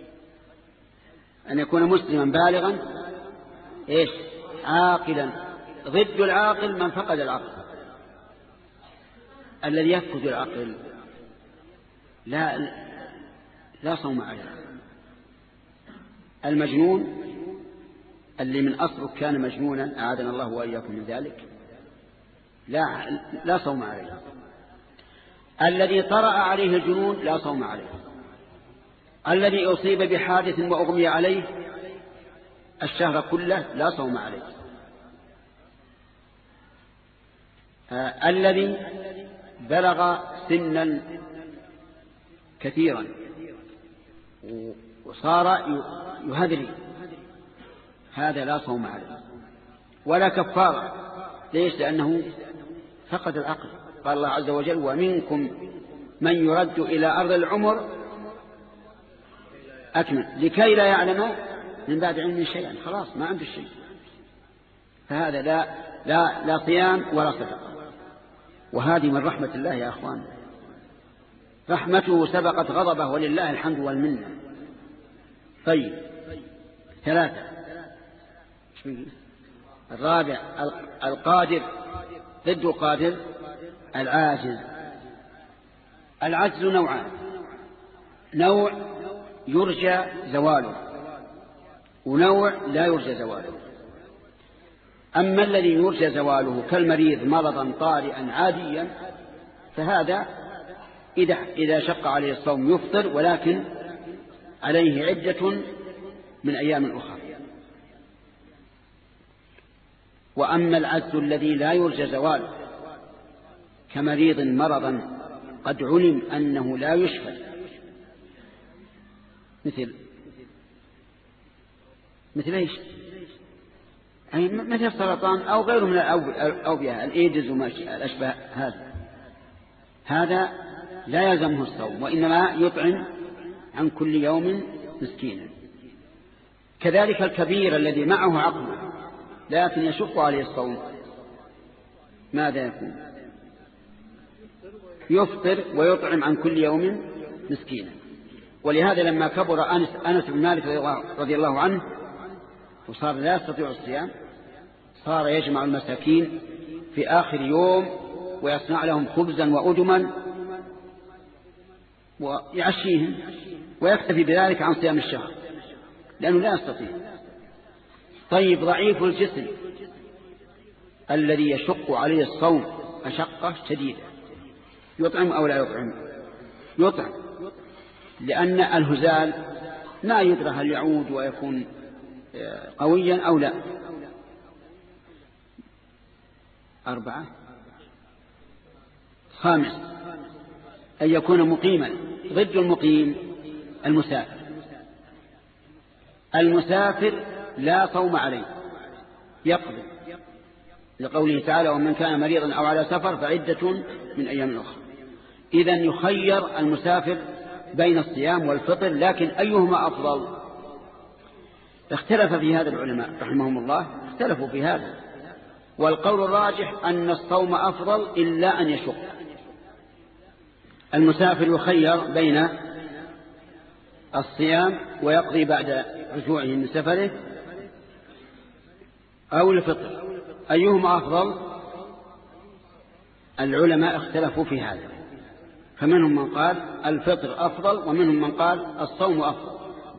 أن يكون مسلما بالغا إيش؟ عاقلا. ضد العاقل من فقد العقل. الذي يفقد العقل لا لا صوم عليه. المجنون اللي من أصله كان مجنونا أعاذنا الله وإياكم من ذلك لا لا صوم عليه. الذي طرأ عليه الجنون لا صوم عليه. الذي أصيب بحادث وأغمي عليه الشهر كله لا صوم عليه. آه الذي بلغ سنا كثيرا وصار يهذري هذا لا صوم عليه ولا كفارة. ليش؟ لأنه فقد العقل. قال الله عز وجل ومنكم من يرد إلى أرض العمر أكمل لكي لا يعلم من بعد علم شيئا، خلاص ما عنده شيء. فهذا لا لا لا صيام ولا صدقة. وهذه من رحمة الله يا أخوان، رحمته سبقت غضبه ولله الحمد والمنة. طيب ثلاثة. الرابع القادر، ضد القادر العاجز. العجز نوعان: نوع يرجى زواله ونوع لا يرجى زواله. أما الذي يرجى زواله كالمريض مرضا طارئا عاديا فهذا إذا إذا شق عليه الصوم يفطر، ولكن عليه عدة من أيام أخرى. وأما العجز الذي لا يرجى زواله كمريض مرضا قد علم أنه لا يشفى، مثل مثل ايش؟ يعني مثل السرطان أو غيره من الأوبئة، الإيدز وما الأشبه، هذا هذا لا يلزمه الصوم، وإنما يطعم عن كل يوم مسكينا. كذلك الكبير الذي معه عقله لكن يشق عليه الصوم، ماذا يكون؟ يفطر ويطعم عن كل يوم مسكينا. ولهذا لما كبر أنس, أنس بن مالك رضي الله عنه وصار لا يستطيع الصيام، صار يجمع المساكين في آخر يوم ويصنع لهم خبزا وأدما ويعشيهم ويكتفي بذلك عن صيام الشهر لأنه لا يستطيع. طيب ضعيف الجسم الذي يشق عليه الصوم مشقة شديدة، يطعم أو لا يطعم؟ يطعم، لأن الهزال ما يدرى هل يعود ويكون قويا أو لا. أربعة. خامس أن يكون مقيما. ضد المقيم المسافر. المسافر لا صوم عليه، يقضي، لقوله تعالى: ومن كان مريضا أو على سفر فعدة من أيام أخرى. إذن يخير المسافر بين الصيام والفطر، لكن أيهما أفضل؟ اختلف في هذا العلماء رحمهم الله، اختلفوا في هذا، والقول الراجح أن الصوم أفضل إلا أن يشق. المسافر يخير بين الصيام ويقضي بعد رجوعه من سفره أو الفطر، أيهما أفضل؟ العلماء اختلفوا في هذا، فمنهم من قال الفطر أفضل ومنهم من قال الصوم أفضل.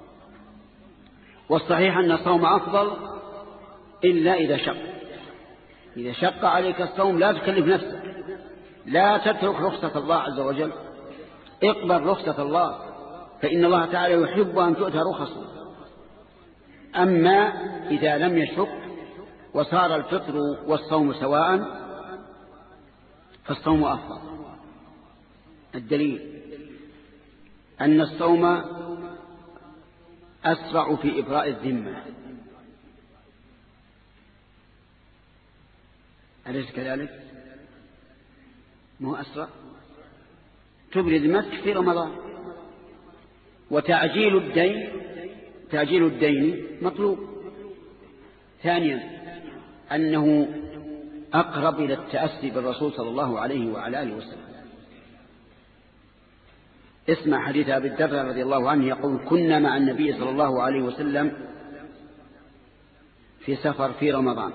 والصحيح أن الصوم أفضل إلا إذا شق. إذا شق عليك الصوم لا تكلف نفسك، لا تترك رخصة الله عز وجل، اقبل رخصة الله، فإن الله تعالى يحب أن تؤتى رخصه. أما إذا لم يشق وصار الفطر والصوم سواء فالصوم أفضل. الدليل أن الصوم أسرع في إبراء الذمة، أليس كذلك؟ ما هو أسرع؟ تبري ذمتك في رمضان. وتعجيل الدين تعجيل الدين مطلوب. ثانيا أنه أقرب إلى التأسي بالرسول صلى الله عليه وعلى آله وسلم. اسمع حديث أبي الدرداء رضي الله عنه يقول: كنا مع النبي صلى الله عليه وسلم في سفر في رمضان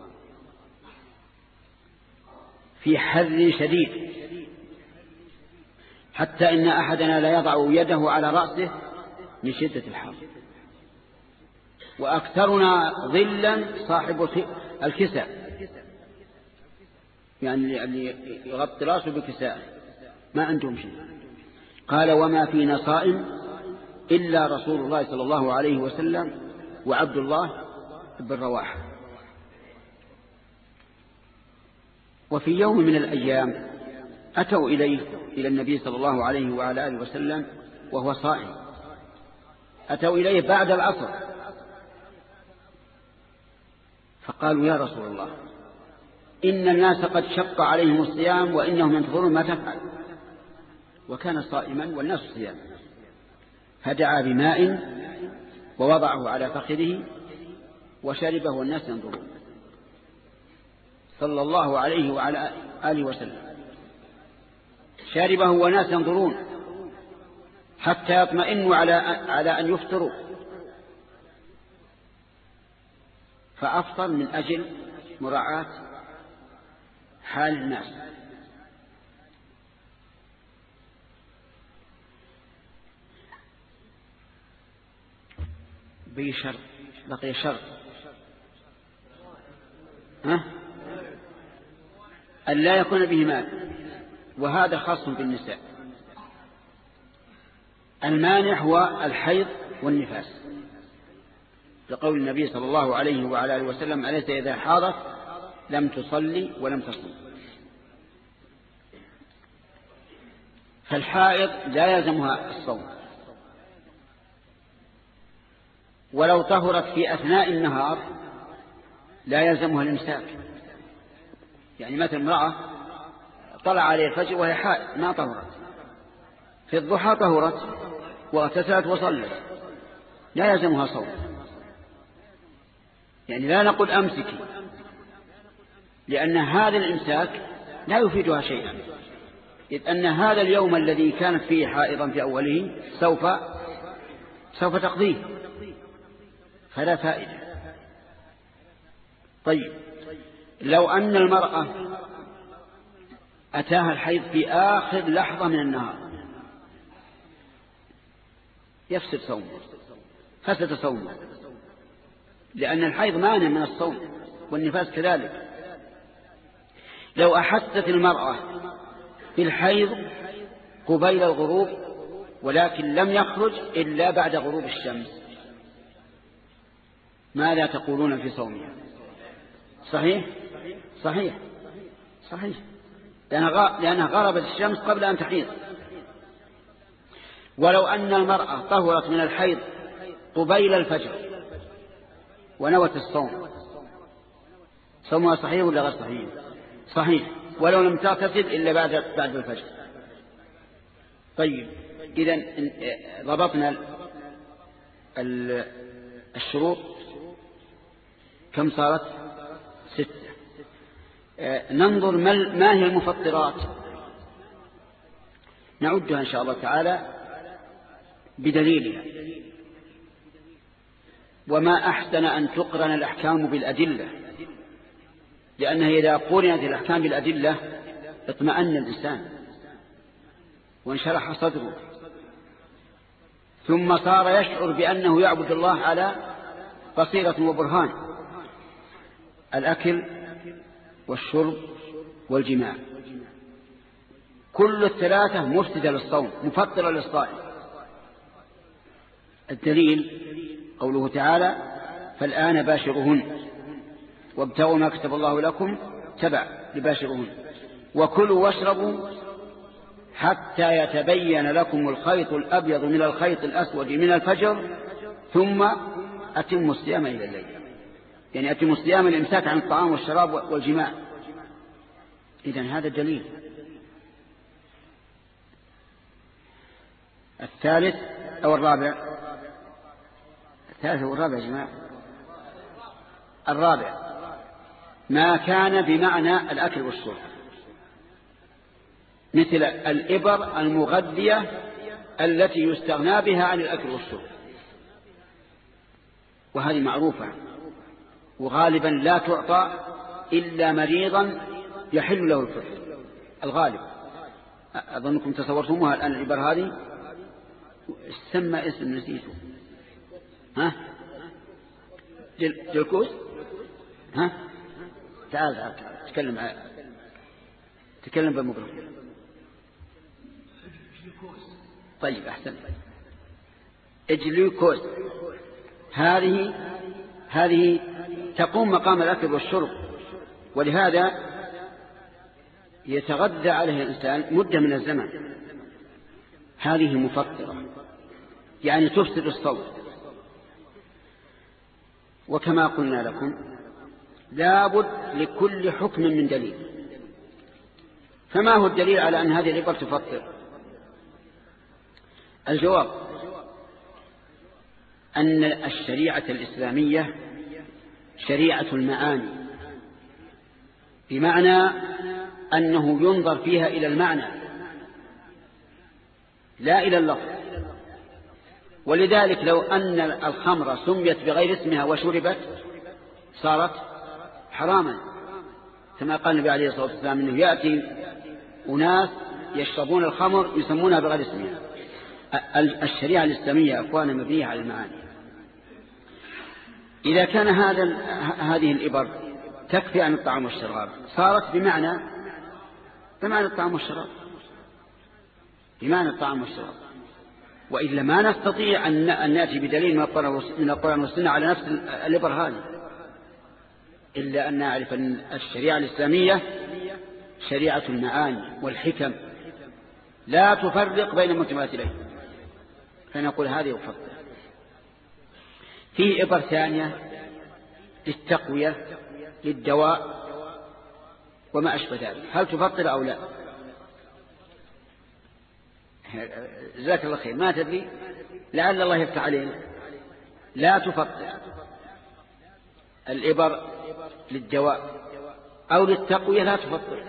في حر شديد، حتى إن أحدنا لا يضع يده على رأسه من شدة الحر، وأكثرنا ظلا صاحب الكساء، يعني اللي يغطي رأسه بكساء ما عندهم شيء. قال: وما فينا صائم إلا رسول الله صلى الله عليه وسلم وعبد الله بن رواحة. وفي يوم من الأيام أتوا إليه إلى النبي صلى الله عليه وعلى آله وسلم وهو صائم، أتوا إليه بعد العصر فقالوا: يا رسول الله، إن الناس قد شق عليهم الصيام وإنهم ينتظرون ما تفعل. وكان صائما والناس صيام، فدعا بماء ووضعه على فخذه وشربه والناس ينظرون صلى الله عليه وعلى آله وسلم. شاربه وناس ينظرون حتى يطمئنوا على على أن يفطروا، فأفطر من أجل مراعاة حال الناس. بشرط بقي شرط ها أن لا يكون به مال، وهذا خاص بالنساء. المانع هو الحيض والنفاس، لقول النبي صلى الله عليه وعلى آله وسلم: أليس إذا حاضت لم تصلي ولم تصم. فالحائض لا يلزمها الصوم، ولو طهرت في أثناء النهار لا يلزمها الإمساك. يعني مثل امرأة طلع عليه الفجر وهي حائض ما طهرت، في الضحى طهرت واغتسلت وصلت، لا يلزمها صوم. يعني لا نقول أمسكي، لأن هذا الإمساك لا يفيدها شيئا، إذ أن هذا اليوم الذي كانت فيه حائضا في أوله سوف سوف تقضيه، فلا فائدة. طيب، لو أن المرأة أتاها الحيض في آخر لحظة من النهار يفسد صومه، فسد صومه، لأن الحيض مانع من الصوم والنفاس كذلك. لو أحست المرأة بالحيض قبيل الغروب ولكن لم يخرج إلا بعد غروب الشمس، ماذا تقولون في صومها؟ صحيح صحيح صحيح، لأنها غربت الشمس قبل أن تحيض. ولو أن المرأة طهرت من الحيض قبيل الفجر ونوت الصوم، صومها صحيح ولا غير صحيح؟ صحيح، ولو لم تغتسل إلا بعد بعد الفجر. طيب، إذن ضبطنا الشروط كم صارت؟ ستة. ننظر ما هي المفطرات، نعدها إن شاء الله تعالى بدليلها. وما أحسن أن تقرن الأحكام بالأدلة، لأنها إذا قرنت الأحكام بالأدلة اطمأن الإنسان وانشرح صدره، ثم صار يشعر بأنه يعبد الله على بصيرة وبرهان. الأكل والشرب والجماع كل الثلاثة مفسدة للصوم مفطرة للصائم. الدليل قوله تعالى: فالآن باشرهن وابتغوا ما كتب الله لكم تبع لباشرهن وكلوا واشربوا حتى يتبين لكم الخيط الأبيض من الخيط الأسود من الفجر ثم أتموا الصيام إلى الليل. يعني أتموا الصيام الإمساك عن الطعام والشراب والجماع. إذن هذا دليل. الثالث أو الرابع؟ الثالث أو الرابع يا جماعة؟ الرابع ما كان بمعنى الأكل والشرب، مثل الإبر المغذية التي يستغنى بها عن الأكل والشرب، وهذه معروفة وغالبا لا تعطى إلا مريضا يحل له الفطر، الغالب. أظنكم تصورتموها الآن. الإبر هذه سمى اسم نسيته، ها جلكوس، ها تعال تعال تكلم تكلم بالميكروفون. طيب أحسن. الجلوكوز هذه هذه تقوم مقام الأكل والشرب، ولهذا يتغذى عليه الإنسان مدة من الزمن. هذه مفطرة يعني تفسد الصوم. وكما قلنا لكم لابد لكل حكم من دليل. فما هو الدليل على أن هذه الإبر تفطر؟ الجواب أن الشريعة الإسلامية شريعة المعاني، بمعنى أنه ينظر فيها إلى المعنى لا إلى اللفظ. ولذلك لو أن الخمر سميت بغير اسمها وشربت صارت حراما، كما قال النبي عليه الصلاة والسلام إنه يأتي أناس يشربون الخمر يسمونها بغير اسمها. الشريعة الإسلامية أخوانا مبنية على المعاني. إذا كان هذا هذه الإبر تكفي عن الطعام والشراب صارت بمعنى بمعنى الطعام والشراب، بمعنى الطعام والشراب. وإلا ما نستطيع أن نأتي بدليل من القرآن والسنة على نفس الإبر هذه، إلا أن نعرف أن الشريعة الإسلامية شريعة المعاني والحكم لا تفرق بين المتماثلين، فنقول هذه يفضل. فيه إبر ثانية للتقوية للدواء وما أشبه ذلك، هل تفضل أو لا؟ جزاك الله خير، ما تدري، لعل الله يفتح علينا. لا تفضل الإبر للدواء أو للتقوية، لا تفضل.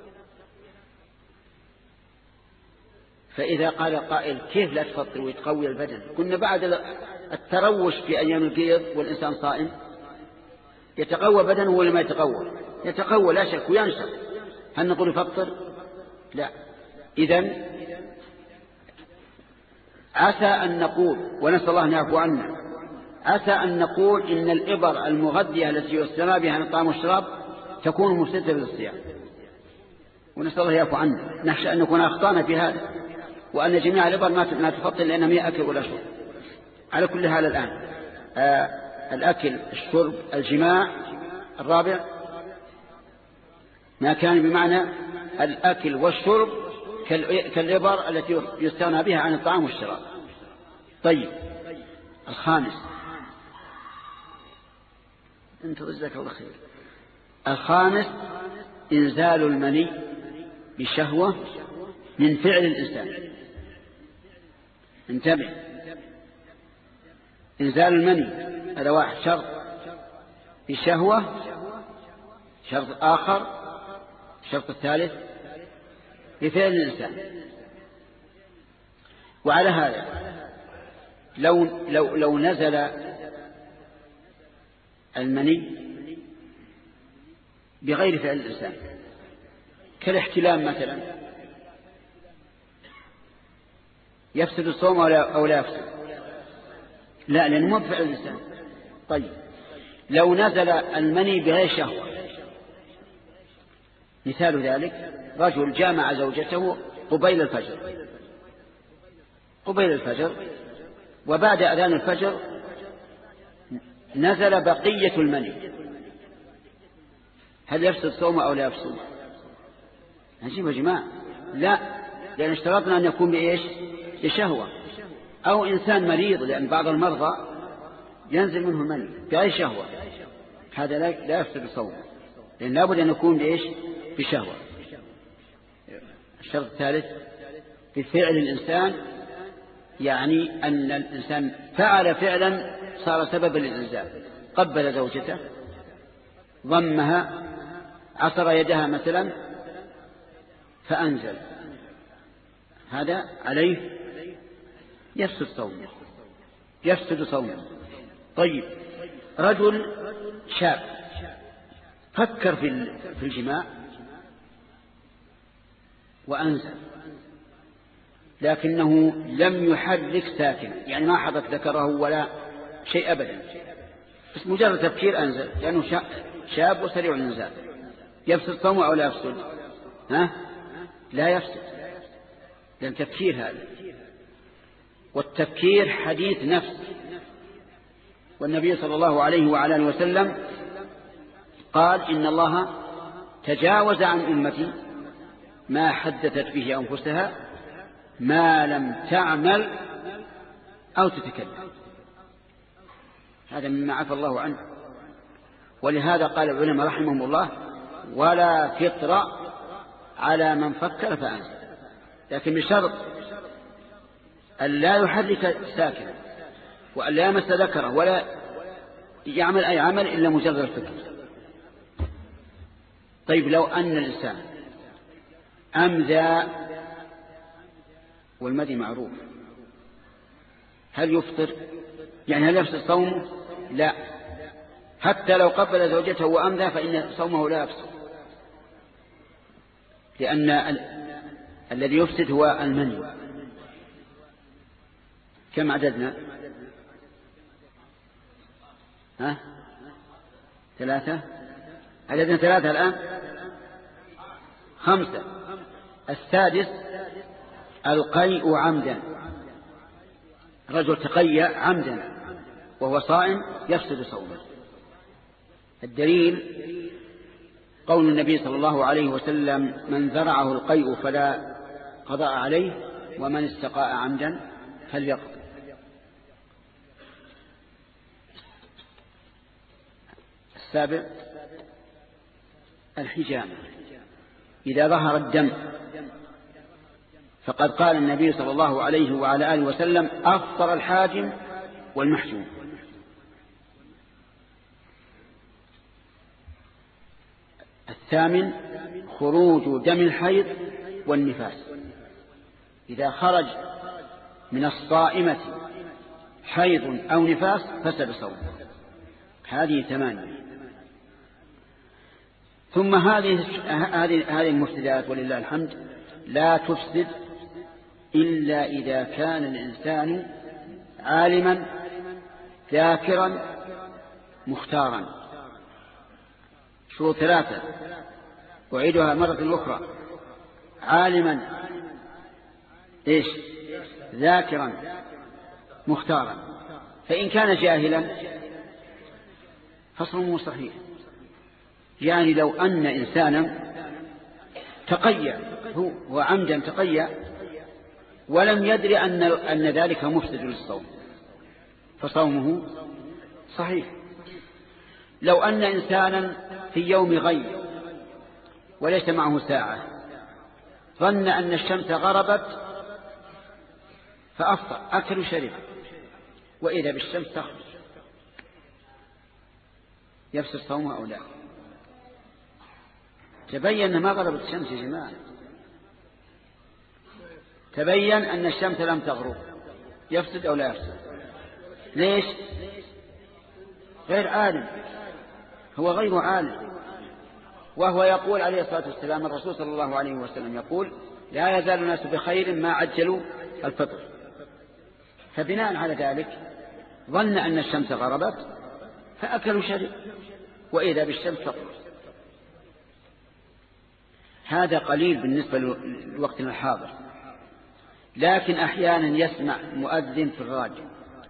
فإذا قال قائل كيف لا تفطر ويتقوي البدن؟ كنا بعد التروش في أيام القيض والإنسان صائم يتقوى بدنه ولا ما يتقوى؟ يتقوى لا شك وينشط. هل نقول يفطر؟ لا. إذن عسى أن نقول، ونسأل الله أن يعفو عنا، عسى أن نقول إن الإبر المغذية التي يستمع بها عن الطعام والشراب تكون مفسدة للصيام، ونسأل الله يعفو عنا. نخشى أن نكون أخطأنا في هذا، وأن جميع الإبر ما تفضل لأنها ما أكل ولا شرب. على كل حال الآن آه الأكل الشرب الجماع. الرابع ما كان بمعنى الأكل والشرب كالإبر التي يستغنى بها عن الطعام والشراب. طيب الخامس، انت جزاك الله خير. الخامس إنزال المني بشهوة من فعل الإنسان. انتبه، إنزال المني هذا واحد شرط، بشهوة شرط آخر، الشرط الثالث بفعل الإنسان. وعلى هذا لو, لو, لو نزل المني بغير فعل الإنسان كالاحتلام مثلا، يفسد الصوم أو لا يفسد؟ لا، لأنه مو بفعل الإنسان. طيب لو نزل المني بغير شهوة، مثال ذلك رجل جامع زوجته قبيل الفجر قبيل الفجر وبعد أذان الفجر نزل بقية المني، هل يفسد الصوم أو لا يفسد؟ نجيب يا جماعة لا، لأن اشترطنا أن يكون بإيش؟ بشهوة. أو إنسان مريض، لأن بعض المرضى ينزل منه المني بغير شهوة، هذا لا يفسد الصوم، لأن لابد أن يكون بإيش؟ بشهوة. الشرط الثالث بفعل الإنسان، يعني أن الإنسان فعل فعلا صار سببا للإنزال، قبل زوجته، ضمها، عصر يدها مثلا فأنزل، هذا عليه يفسد صومه، يفسد صومه. طيب رجل شاب فكر في الجماع وأنزل، لكنه لم يحرك ساكن، يعني ما حرك ذكره ولا شيء أبدا، بس مجرد تفكير أنزل، لأنه شاب وسريع الإنزال. يفسد صومه أو لا يفسد؟ ها؟ لا يفسد، لأن تفكير هذا، والتفكير حديث نفس. والنبي صلى الله عليه وعلى اله وسلم قال إن الله تجاوز عن أمتي ما حدثت به أنفسها ما لم تعمل أو تتكلم. هذا مما عفى الله عنه. ولهذا قال العلماء رحمهم الله ولا فطر على من فكر فأنزل، لكن بشرط أن لا يحرك ساكنا، وأن لا يمس ذكره، ولا يعمل أي عمل إلا مجرد الفكر. طيب لو أن الإنسان أمذى والمدي معروف. هل يفطر؟ يعني هل يفسد صومه؟ لا، حتى لو قبل زوجته وأمذى فإن صومه لا يفسد، لأن ال... الذي يفسد هو المني. كم عددنا؟ ها؟ ثلاثة. عددنا ثلاثة الآن. خمسة. السادس القيء عمدا، رجل تقيأ عمدا وهو صائم يفسد صومه. الدليل قول النبي صلى الله عليه وسلم: من زرعه القيء فلا قضاء عليه، ومن استقاء عمدا فليقض. السابع الحجامة، إذا ظهر الدم فقد قال النبي صلى الله عليه وعلى آله وسلم: أفطر الحاجم والمحجوم. الثامن خروج دم الحيض والنفاس، إذا خرج من الصائمة حيض أو نفاس فسد صومه. هذه ثمانية. ثم هذه هذه المفسدات ولله الحمد لا تفسد إلا إذا كان الإنسان عالما ذاكرا مختارا. شروط ثلاثة أعيدها مرة أخرى: عالما إيش؟ ذاكرا مختارا. فإن كان جاهلا فصومه صحيح. يعني لو أن إنسانا تقيأ هو وعمدا تقيأ ولم يدري أن, أن ذلك مفسد للصوم فصومه صحيح. لو أن إنسانا في يوم غيب وليس معه ساعة ظن أن الشمس غربت فأفطر، أكل وشرب، وإذا بالشمس تخرج، يفسد صومه أو لا؟ تبين ما غربت الشمس يا جماعة، تبين أن الشمس لم تغرب، يفسد أو لا يفسد؟ ليش؟ غير عالم، هو غير عالم. وهو يقول عليه الصلاة والسلام، الرسول صلى الله عليه وسلم يقول: لا يزال الناس بخير ما عجلوا الفطر. فبناء على ذلك ظن أن الشمس غربت فأكلوا شرب، وإذا بالشمس تغرب. هذا قليل بالنسبة لوقتنا الحاضر، لكن أحيانا يسمع مؤذن في الراديو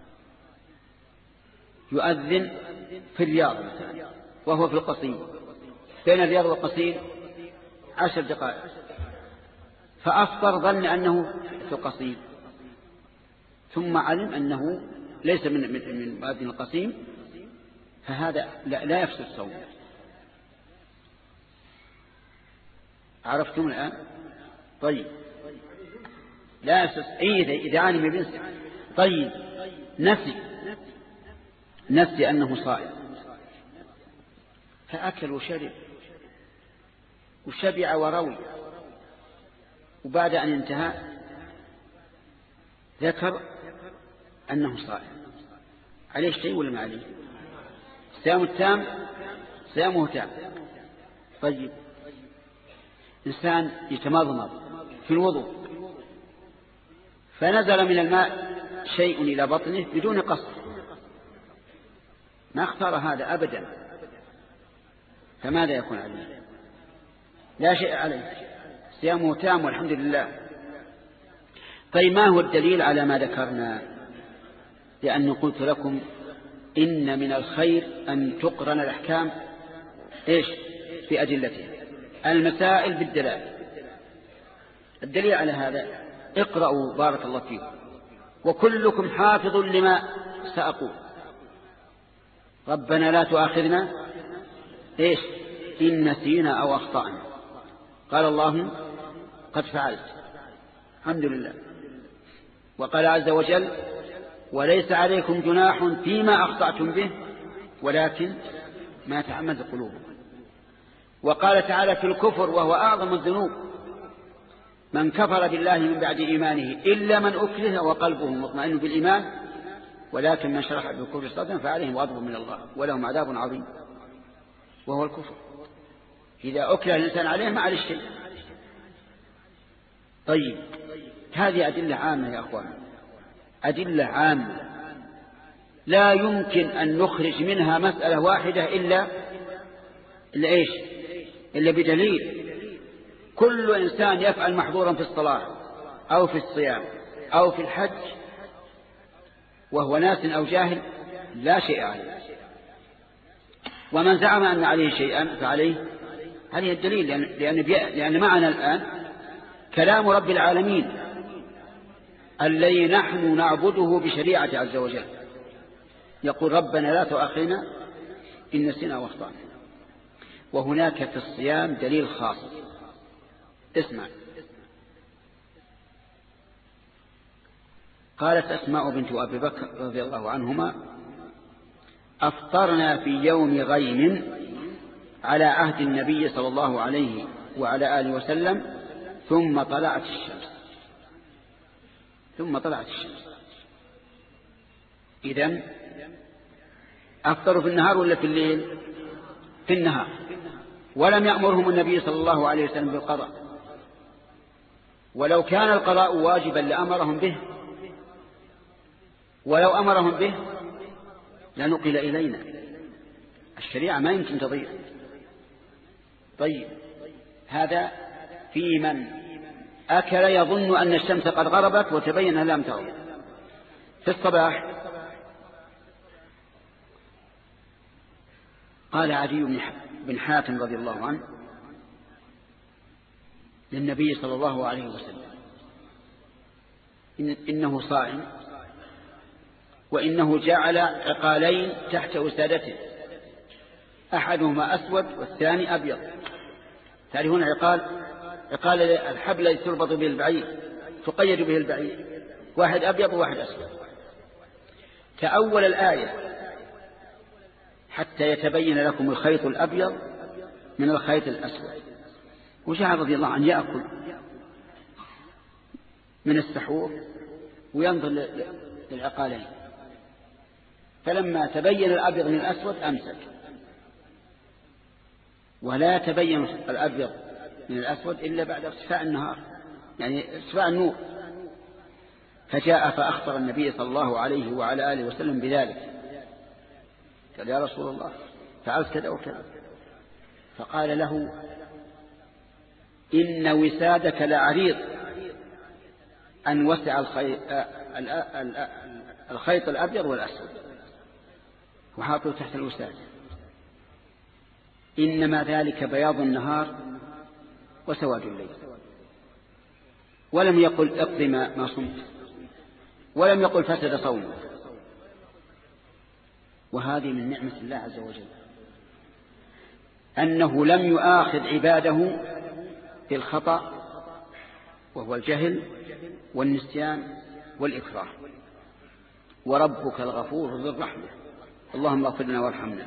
يؤذن في الرياض مثلا وهو في القصيم، بين الرياض والقصيم عشر دقائق، فأفطر ظن أنه في القصيم، ثم علم أنه ليس من من مؤذن القصيم، فهذا لا, لا يفسد الصوم. عرفتم الآن؟ طيب، لا يفسد إذا إذا علم بنسى. طيب، نسي نسي أنه صائم فأكل وشرب وشبع وروي، وبعد أن انتهى ذكر أنه صائم، عليه شيء ولا ما عليه؟ صيام التام صيامه تام. طيب، إنسان يتمضمض في الوضوء فنزل من الماء شيء إلى بطنه بدون قصد، ما اختار هذا أبدا، فماذا يكون عليه؟ لا شيء عليه، صيامه تام والحمد لله. طيب، ما هو الدليل على ما ذكرنا؟ لأن قلت لكم إن من الخير أن تقرن الأحكام إيش في أدلتها، المسائل بالدلائل. الدليل على هذا اقرأوا بارك الله فيكم: وكلكم حافظ لما سأقول، ربنا لا تؤاخذنا إيش إن نسينا أو أخطأنا. قال الله: قد فعلت، الحمد لله. وقال عز وجل: وليس عليكم جناح فيما أخطأتم به ولكن ما تعمد قلوبكم. وقال تعالى في الكفر وهو أعظم الذنوب: من كفر بالله من بعد إيمانه إلا من أكره وقلبه مطمئن بالإيمان ولكن من شرح بالكفر صدرا فعليهم غضب من الله ولهم عذاب عظيم وهو الكفر. إذا أكره الإنسان عليه ما عليه شيء. طيب هذه أدلة عامة يا أخوان، أدلة عامة لا يمكن أن نخرج منها مسألة واحدة إلا إلا إيش إلا بدليل. كل إنسان يفعل محظورا في الصلاة أو في الصيام أو في الحج وهو ناس أو جاهل لا شيء عليه، ومن زعم أن عليه شيئا فعليه هذه الدليل، لأن, لأن, لأن معنا الآن كلام رب العالمين الذي نحن نعبده بشريعة عز وجل، يقول ربنا لا تؤاخذنا إن نسينا واخطأنا. وهناك في الصيام دليل خاص، اسمع. قالت أسماء بنت أبي بكر رضي الله عنهما أفطرنا في يوم غيم على عهد النبي صلى الله عليه وعلى آله وسلم ثم طلعت الشمس ثم طلعت الشمس إذن أفطروا في النهار ولا في الليل؟ في النهار. ولم يأمرهم النبي صلى الله عليه وسلم بالقضاء، ولو كان القضاء واجبا لأمرهم به، ولو أمرهم به لنقل إلينا. الشريعة ما يمكن تضيع. طيب هذا في من أكل يظن أن الشمس قد غربت وتبين أنها لم تغرب. في الصباح قال عدي بن حاتم رضي الله عنه للنبي صلى الله عليه وسلم إن إنه صائم وإنه جعل عقالين تحت وسادته، أحدهما أسود والثاني أبيض. تعرفون عقال؟ عقال الحبل الذي تربط به البعير، تقيد به البعير، واحد أبيض وواحد أسود. تأول الآية حتى يتبين لكم الخيط الأبيض من الخيط الأسود، وجعل رضي الله عنه يأكل من السحور وينظر للعقالين، فلما تبين الأبيض من الأسود أمسك، ولا تبين الأبيض من الأسود إلا بعد ارتفاع النهار، يعني ارتفاع النور. فجاء فأخبر النبي صلى الله عليه وعلى آله وسلم بذلك، قال يا رسول الله فعلت كذا وكذا. فقال له إن وسادك لعريض أن وسع الخيط الأبيض والأسود وحاطه تحت الوسادة، إنما ذلك بياض النهار وسواد الليل. ولم يقل اقضي ما صمت، ولم يقل فسد صومه. وهذه من نعمة الله عز وجل أنه لم يؤاخذ عباده بالخطأ وهو الجهل والنسيان والإكراه. وربك الغفور ذو الرحمة، اللهم اغفر لنا وارحمنا.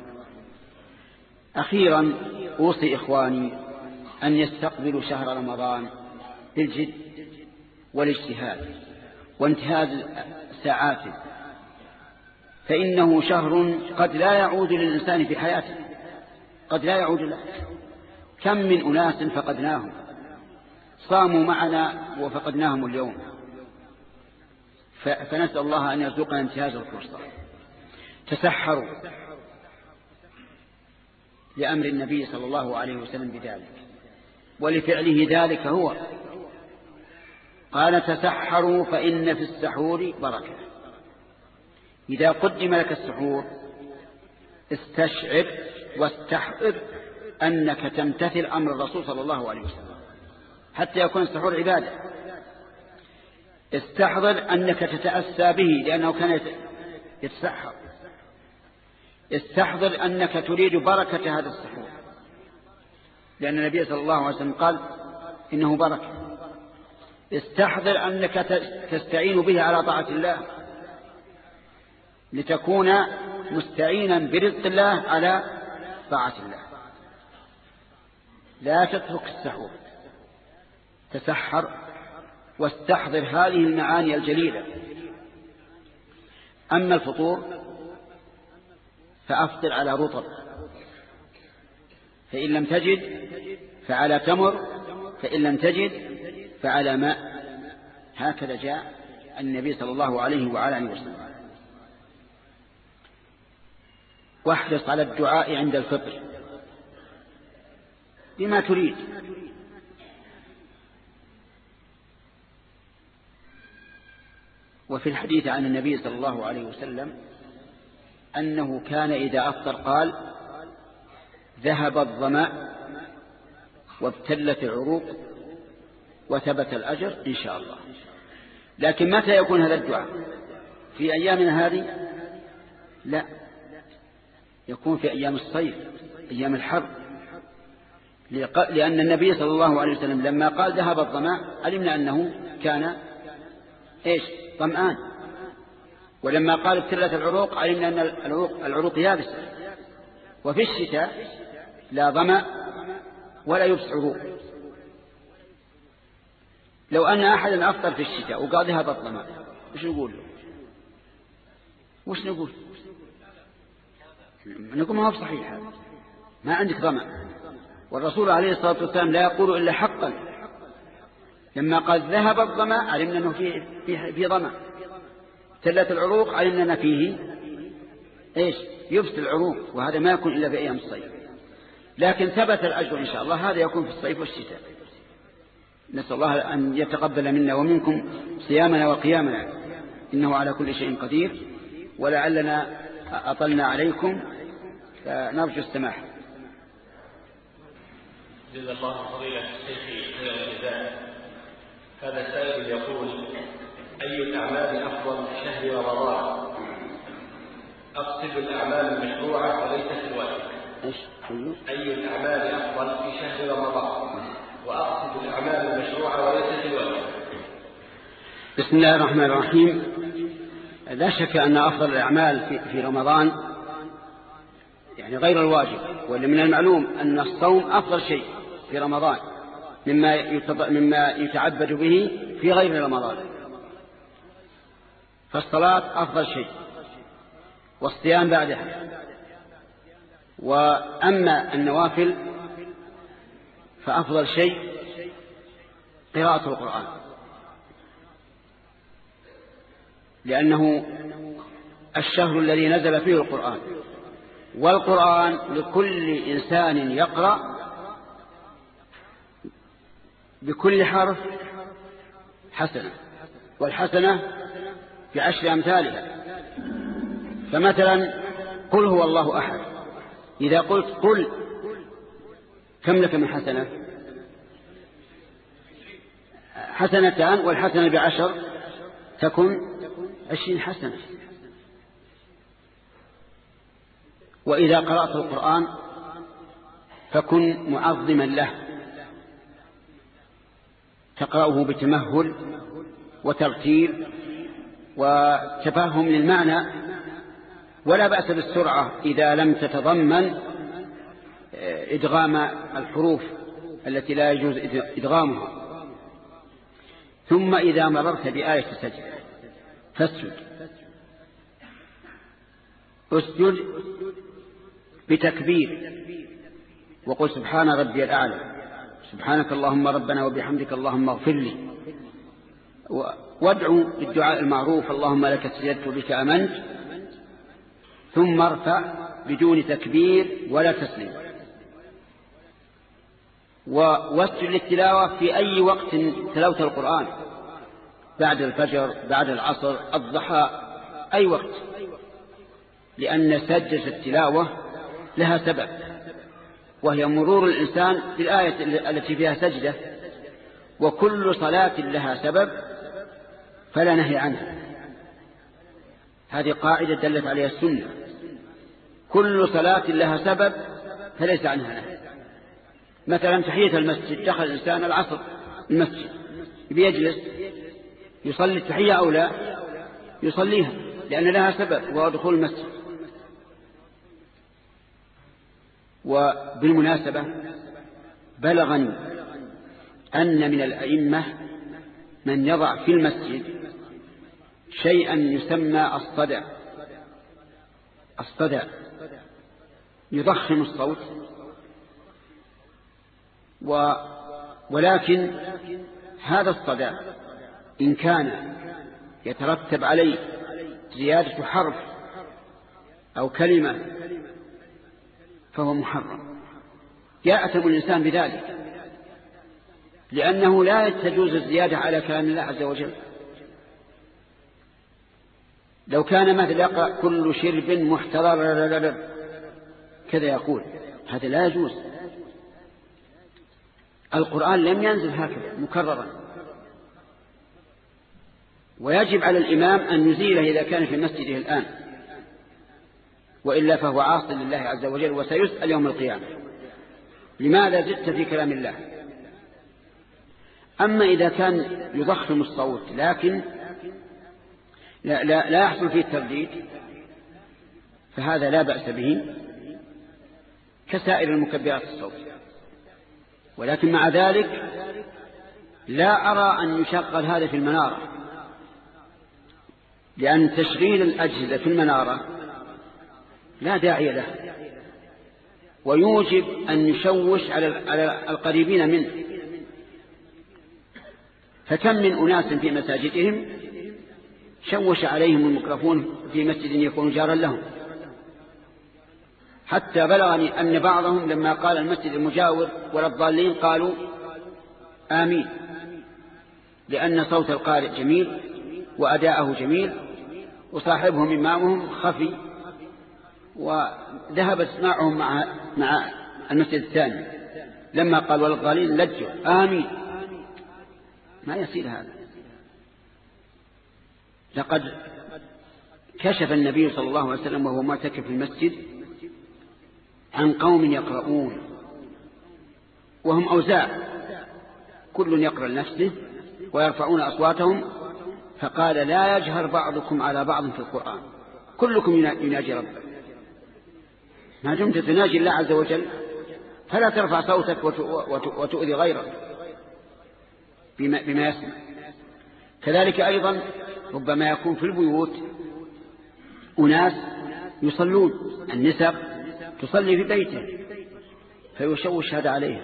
أخيرا أوصي إخواني أن يستقبلوا شهر رمضان بالجد والاجتهاد وانتهاز ساعاته، فإنه شهر قد لا يعود للإنسان في حياته، قد لا يعود له. كم من أناس فقدناهم، صاموا معنا وفقدناهم اليوم. فنسأل الله أن يرزقنا انتهاز الفرصة. تسحروا لأمر النبي صلى الله عليه وسلم بذلك ولفعله ذلك هو. قال تسحروا فإن في السحور بركة. إذا قدم لك السحور استشعر واستحضر أنك تمتثل أمر الرسول صلى الله عليه وسلم حتى يكون السحور عبادة. استحضر أنك تتأسى به لأنه كان يتسحر. استحضر أنك تريد بركة هذا السحور لأن النبي صلى الله عليه وسلم قال إنه بركة. استحضر أنك تستعين به على طاعة الله لتكون مستعينا برزق الله على طاعة الله. لا تترك السحور، تسحر واستحضر هذه المعاني الجليلة. أما الفطور فأفطر على رطب، فإن لم تجد فعلى تمر، فإن لم تجد فعلى ماء. هكذا جاء النبي صلى الله عليه وعلى آله وسلم. واحرص على الدعاء عند الفطر بما تريد. وفي الحديث عن النبي صلى الله عليه وسلم أنه كان إذا أفطر قال: ذهب الظمأ وابتلت العروق وثبت الأجر إن شاء الله. لكن متى يكون هذا الدعاء؟ في أيامنا هذه؟ لا، يكون في أيام الصيف، أيام الحر، لأن النبي صلى الله عليه وسلم لما قال ذهب الظمأ علمنا أنه كان إيش؟ ظمآن. ولما قال ابتلت العروق علمنا أن العروق, العروق يابسة. وفي الشتاء لا ظمأ ولا يبس عروق. لو أن أحدا أفطر في الشتاء وقال ذهب الظمأ وش نقول له؟ وش نقول؟ نقول ما هو صحيح، هذا ما عندك ظمأ. والرسول عليه الصلاة والسلام لا يقول إلا حقا. لما قال ذهب الظمأ علمنا أنه فيه, فيه, فيه ظمأ. تلت العروق علمنا أنه فيه إيش؟ يبس العروق، وهذا ما يكون إلا في أيام الصيف. لكن ثبت الأجر إن شاء الله، هذا يكون في الصيف والشتاء. نسأل الله أن يتقبل منا ومنكم صيامنا وقيامنا، إنه على كل شيء قدير. ولعلنا أطلنا عليكم، فنرجو السماح. جزا الله فضيلة الشيخ خير الجزاء. هذا سائل يقول: أي الأعمال أفضل في شهر رمضان؟ أقصد الأعمال المشروعة وليست الواجب. أي الأعمال أفضل في شهر رمضان؟ وأقصد الأعمال المشروعة وليست الواجب. بسم الله الرحمن الرحيم. لا شك أن أفضل الأعمال في, في رمضان يعني غير الواجب، ومن المعلوم أن الصوم أفضل شيء في رمضان مما مما يتعبد به في غير رمضان. فالصلاة أفضل شيء والصيام بعدها. وأما النوافل فأفضل شيء قراءة القرآن، لأنه الشهر الذي نزل فيه القرآن، والقرآن لكل إنسان يقرأ بكل حرف حسنة، والحسنة بعشر أمثالها. فمثلا قل هو الله أحد، إذا قلت قل كم لك من حسنة؟ حسنتان، والحسنة بعشر تكون عشرين حسنة. وإذا قرأت القرآن فكن معظما له، تقرأه بتمهل وترتيل وتفهم للمعنى، ولا بأس بالسرعة إذا لم تتضمن إدغام الحروف التي لا يجوز إدغامها. ثم إذا مررت بآية السجدة فاسجد، اسجد بتكبير وقل سبحان ربي الأعلى، سبحانك اللهم ربنا وبحمدك اللهم اغفر لي، وادعو بالدعاء المعروف اللهم لك سجدت بك أمنت. ثم ارفع بدون تكبير ولا تسليم، واسجد للتلاوة في أي وقت تلوت القرآن، بعد الفجر، بعد العصر، الضحى، أي وقت، لأن سجدة التلاوة لها سبب، وهي مرور الإنسان بالآية التي فيها سجدة. وكل صلاة لها سبب فلا نهي عنها. هذه قاعدة دلت عليها السنة، كل صلاة لها سبب فليس عنها نهي. مثلا تحية المسجد، دخل الإنسان العصر المسجد بيجلس يصلي التحية أو لا يصليها، لأن لها سبب وهو دخول المسجد. وبالمناسبة بلغني أن من الأئمة من يضع في المسجد شيئا يسمى الصدع الصدع يضخم الصوت، و ولكن هذا الصدع إن كان يترتب عليه زيادة حرف أو كلمة فهو محرم، يأثم الإنسان بذلك، لأنه لا تجوز الزيادة على كلام الله عز وجل. لو كان مثل يقرأ كل شرب محتضر كذا يقول، هذا لا يجوز. القرآن لم ينزل هكذا مكررا، ويجب على الإمام أن يزيله إذا كان في مسجده الآن، وإلا فهو عاصي لله عز وجل وسيسأل يوم القيامة لماذا زدت في كلام الله. أما إذا كان يضخم الصوت لكن لا, لا, لا يحصل فيه الترديد فهذا لا بأس به كسائر المكبرات الصوت، ولكن مع ذلك لا أرى أن يشغل هذا في المنارة، لأن تشغيل الأجهزة في المنارة لا داعي له، ويوجب أن يشوش على القريبين منه. فكم من أناس في مساجدهم شوش عليهم الميكروفون في مسجد يكون جارا لهم، حتى بلغني أن بعضهم لما قال المسجد المجاور ولا الضالين قالوا آمين، لأن صوت القارئ جميل وأداءه جميل وصاحبهم إمامهم خفي، وذهب اسماعهم مع مع المسجد الثاني لما قال ولا الضالين لجوا آمين. ما يصير هذا. لقد كشف النبي صلى الله عليه وسلم وهو معتكف في المسجد عن قوم يقرؤون وهم أوزاع كل يقرأ لنفسه ويرفعون أصواتهم، فقال لا يجهر بعضكم على بعض في القرآن، كلكم يناجي ربه. ما دمت تناجي الله عز وجل فلا ترفع صوتك وتؤذي غيرك بما, بما يسمع. كذلك أيضا ربما يكون في البيوت أناس يصلون، النساء تصلي في بيته فيشوش هذا عليه،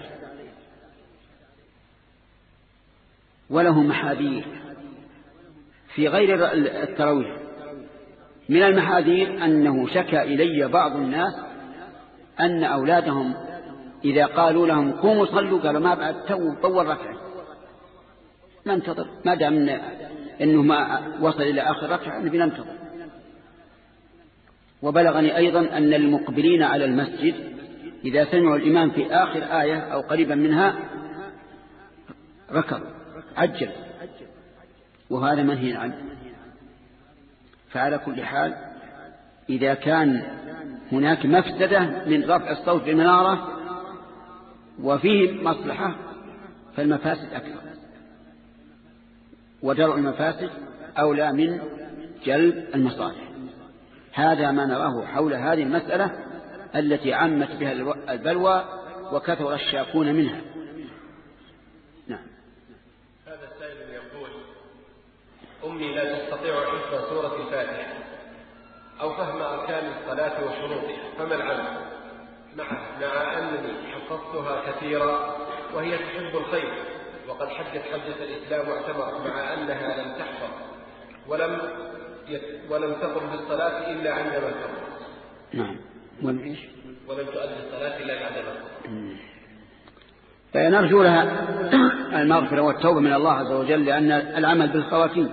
وله محاذير في غير التراويح. من المحاذير أنه شكى إلي بعض الناس أن أولادهم إذا قالوا لهم قوموا صلوا قالوا ما بعد تو طول ركعة، ننتظر ما دام إنه ما وصل إلى آخر ركعة نبي ننتظر. وبلغني أيضا أن المقبلين على المسجد إذا سمعوا الإمام في آخر آية أو قريبا منها ركض عجل، وهذا منهي عنه. فعلى كل حال إذا كان هناك مفسدة من رفع الصوت بالمنارة وفيه مصلحة فالمفاسد أكثر، ودرء المفاسد أولى من جلب المصالح. هذا ما نراه حول هذه المسألة التي عمت بها البلوى وكثر الشاكون منها. نعم. هذا السائل يقول أمي لا تستطيع حفظ سورة الفاتحة أو فهم أركان الصلاة وشروطها، فما العمل؟ مع, مع أنني حفظتها كثيرا وهي تحب الخير وقد حجت حجة الإسلام واعتمرت، مع أنها لم تحفظ ولم ولم تقم في الصلاة إلا عندما تقوم. نعم. ولم ولم تؤدي الصلاة إلا عندما تقوم. فنرجو لها المغفرة والتوبة من الله عز وجل، لأن العمل بالخواتيم.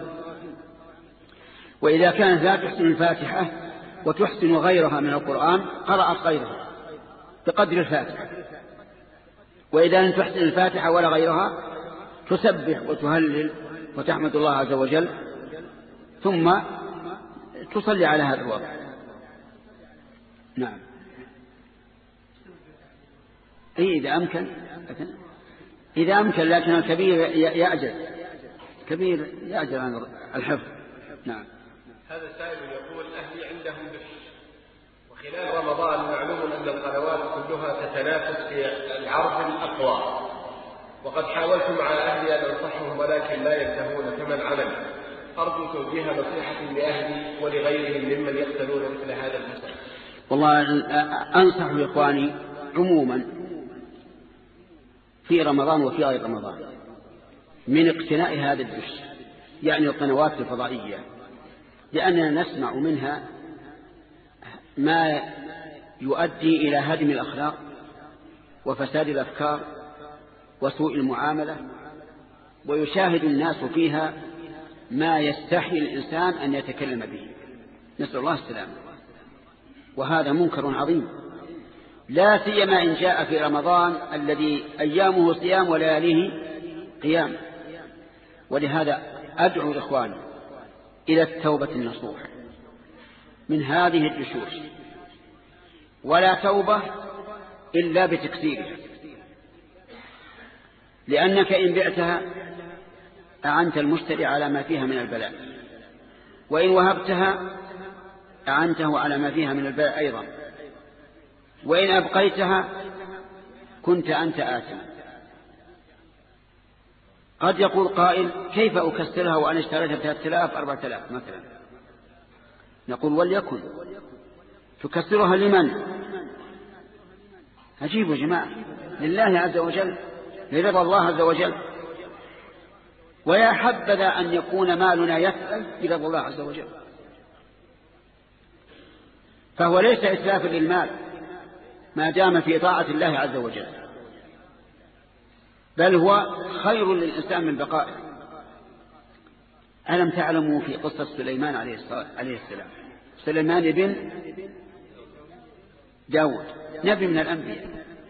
وإذا كانت لا تحسن الفاتحة وتحسن غيرها من القرآن قرأت غيرها بقدر الفاتحة، وإذا لم تحسن الفاتحة ولا غيرها تسبح وتهلل وتحمد الله عز وجل ثم تصلي على هذا الوضع. نعم. إيه إذا أمكن، إذا أمكن، لكن الكبير يعجز، كبير يعجز عن الحفظ. نعم. هذا السائل يقول أهلي عندهم دش، وخلال رمضان معلوم أن القنوات كلها تتنافس في العرض الأقوى، وقد حاولت مع أهلي أن أنصحهم ولكن لا ينتهون كما العمل. أرجو توجيه نصيحة لأهلي ولغيرهم ممن يقتلون مثل هذا الفساد. والله أنصح إخواني عموما في رمضان وفي غير رمضان من اقتناء هذا الدش، يعني القنوات الفضائية، لأننا نسمع منها ما يؤدي إلى هدم الأخلاق وفساد الأفكار وسوء المعاملة، ويشاهد الناس فيها ما يستحي الإنسان أن يتكلم به، نسأل الله السلامة. وهذا منكر عظيم، لا سيما إن جاء في رمضان الذي أيامه صيام ولياليه قيام. ولهذا أدعو إخواني إلى التوبة النصوح من هذه الدشوش، ولا توبة إلا بتكسيرها، لأنك إن بعتها أعنت المشتري على ما فيها من البلاء، وإن وهبتها أعنته على ما فيها من البلاء أيضا، وإن أبقيتها كنت أنت آثم. قد يقول قائل كيف أكسرها وأنا اشتريتها بثلاثة آلاف أربعة آلاف مثلا؟ نقول وليكن، تكسرها لمن؟ أجيبوا يا جماعة، لله عز وجل، لرضا الله عز وجل. ويا حبذا أن يكون مالنا يسأل لرضا الله عز وجل، فهو ليس إسلافا للمال ما دام في طاعة الله عز وجل، بل هو خير للإنسان من بقائه. ألم تعلموا في قصة سليمان عليه السلام، سليمان بن داود نبي من الأنبياء،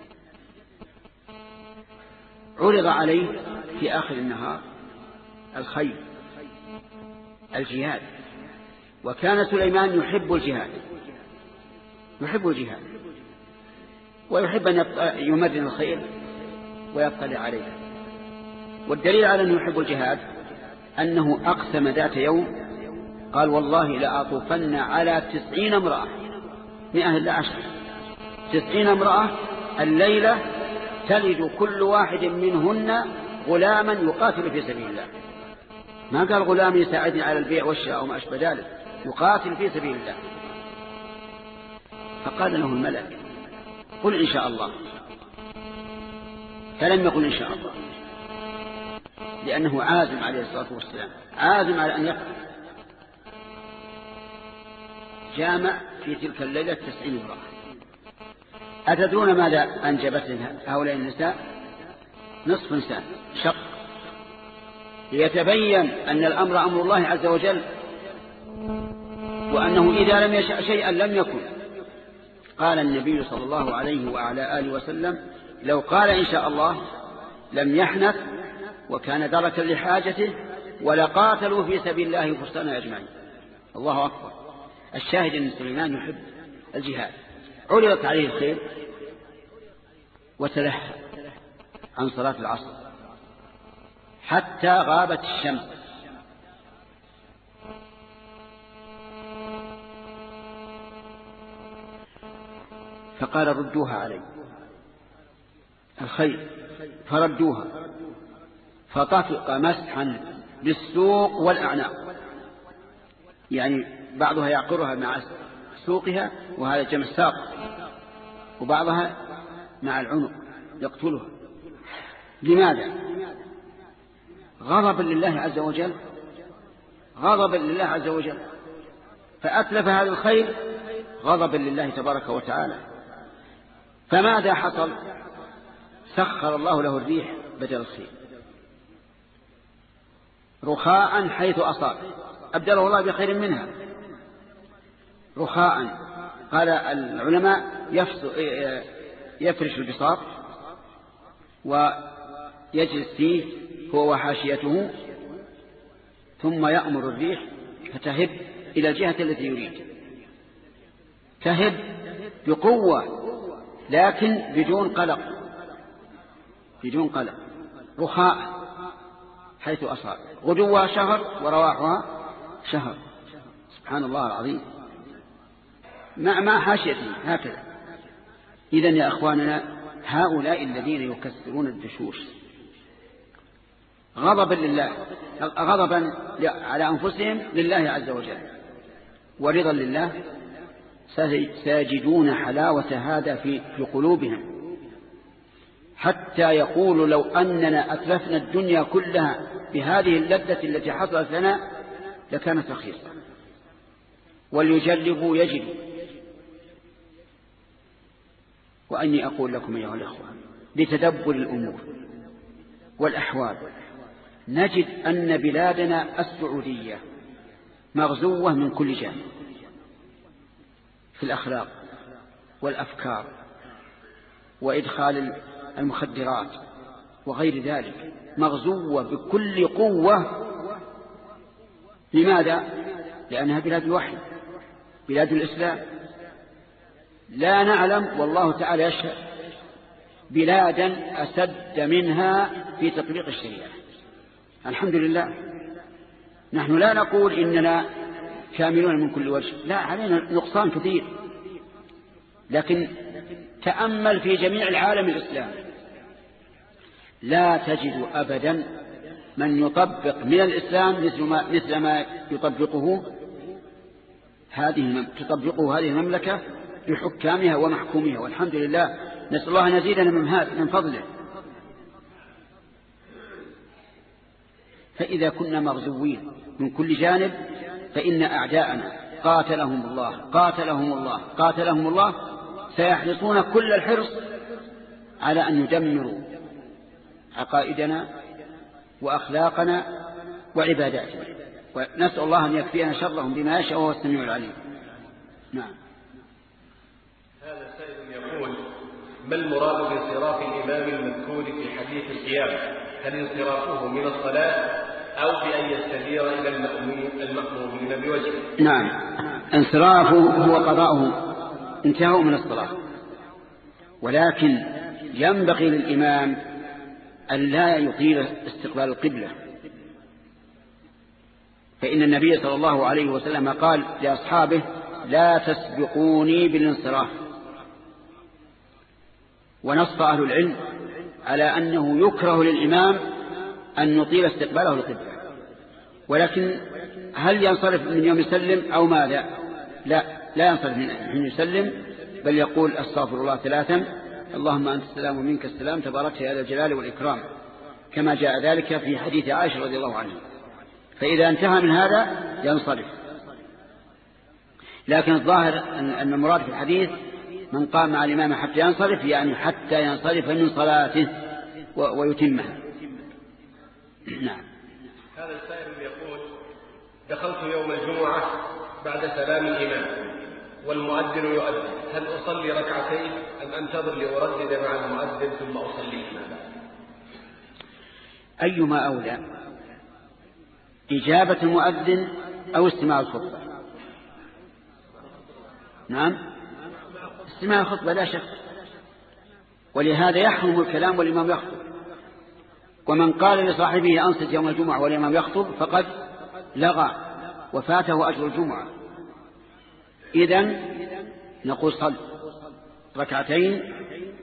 عرض عليه في آخر النهار الخيل الجهاد، وكان سليمان يحب الجهاد يحب الجهاد ويحب أن يمرن الخيل ويطلع عليها. والدليل على أنه يحب الجهاد أنه أقسم ذات يوم قال والله لأطوفن على تسعين امرأة، مئة إلا عشر، تسعين امرأة الليلة تلد كل واحد منهن غلاما يقاتل في سبيل الله. ما قال غلام يساعدني على البيع والشراء أو ما أشبه ذلك، يقاتل في سبيل الله. فقال له الملك قل إن شاء الله، فلم يقل إن شاء الله، لأنه عازم عليه الصلاة والسلام، عازم على أن يقتل. جامع في تلك الليلة تسعين امرأة. أتدرون ماذا أنجبت هؤلاء النساء؟ نصف نساء شق، ليتبين أن الأمر أمر الله عز وجل، وأنه إذا لم يشأ شيئا لم يكن. قال النبي صلى الله عليه وعلى آله وسلم لو قال إن شاء الله لم يحنث وكان دركا لحاجته ولقاتلوا في سبيل الله فرسانا أجمعين. الله أكبر. الشاهد أن سليمان يحب الجهاد. عرضت عليه الخير وتلهى عن صلاة العصر حتى غابت الشمس، فقال ردوها علي الخير، فردوها، فطفق مسحا بالسوق والأعناق، يعني بعضها يعقرها مع سوقها وهذا جمع الساق، وبعضها مع العنق يقتلها. لماذا؟ غضبا لله عز وجل، غضبا لله عز وجل، فأتلف هذا الخير غضبا لله تبارك وتعالى. فماذا حصل؟ سخر الله له الريح بدل الخيل رخاء حيث أصاب، أبدله الله بخير منها رخاء. قال العلماء يفرش البساط ويجلس فيه هو وحاشيته، ثم يأمر الريح فتهب إلى الجهة التي يريد، تهب بقوة لكن بدون قلق، بدون قلق، رخاء حيث أصاب، غدوها شهر ورواحها شهر. سبحان الله العظيم. مع ما حاشيته هكذا. إذن يا أخواننا هؤلاء الذين يكسرون الدشوش غضبا لله، غضبا على أنفسهم لله عز وجل، ورضا لله، سيجدون حلاوة هذا في في قلوبهم، حتى يقولوا لو أننا أتلفنا الدنيا كلها بهذه اللذة التي حصلت لنا لكانت رخيصة. وليجربوا يجدوا. وأني أقول لكم أيها الأخوة لتدبر الأمور والأحوال نجد أن بلادنا السعودية مغزوة من كل جانب في الأخلاق والأفكار وإدخال المخدرات وغير ذلك، مغزوة بكل قوة. لماذا؟ لأنها بلاد الوحي، بلاد الإسلام. لا نعلم والله تعالى يشهد بلادا أسد منها في تطبيق الشريعة. الحمد لله. نحن لا نقول إننا كاملون من كل وجه، لا، علينا نقصان كثير، لكن تأمل في جميع العالم الإسلامي لا تجد أبدا من يطبق من الإسلام مثل ما, مثل ما يطبقه هذه تطبقه هذه المملكة بحكامها ومحكومها، والحمد لله. نسأل الله أن يزيدنا من هذا من فضله. فإذا كنا مغزوين من كل جانب فإن أعداءنا قاتلهم الله قاتلهم الله قاتلهم الله سيحرصون كل الحرص على أن يدمروا عقائدنا وأخلاقنا وعباداتنا، ونسأل الله أن يكفينا شرهم بما يشاء وهو السميع العليم. نعم. هذا سائل يقول: ما المراد بانصراف الإمام المذكور في حديث القيامة؟ هل انصرافه من الصلاة أو بأن يستدير إلى المأمومين بوجهه؟ نعم، انصرافه هو قضاؤه، انتهوا من الصلاة، ولكن ينبغي للإمام أن لا يطيل استقبال القبلة، فإن النبي صلى الله عليه وسلم قال لأصحابه: لا تسبقوني بالانصراف. ونص أهل العلم على أنه يكره للإمام أن يطيل استقباله القبلة، ولكن هل ينصرف من يوم يسلم أو ماذا؟ لا، لا ينصرف من يوم يسلم، بل يقول: أستغفر الله ثلاثا، اللهم أنت السلام ومنك السلام، تبارك يا ذا الجلال والإكرام، كما جاء ذلك في حديث عائشة رضي الله عنها. فإذا انتهى من هذا ينصرف. لكن الظاهر أن المراد في الحديث من قام مع الإمام حتى ينصرف، يعني حتى ينصرف من صلاته ويتمها. نعم. هذا السائل يقول: دخلت يوم الجمعة بعد سلام الإمام والمؤذن يؤذن، هل أصلي ركعتين أم أنتظر لأردد مع المؤذن ثم أصلي؟ أيما أولى، إجابة المؤذن أو استماع الخطبة؟ نعم، استماع الخطبة لا شك، ولهذا يحرم الكلام والإمام يخطب. ومن قال لصاحبه أنصت يوم الجمعة والإمام يخطب فقد لغى وفاته أجر الجمعة. إذن نقول: صل ركعتين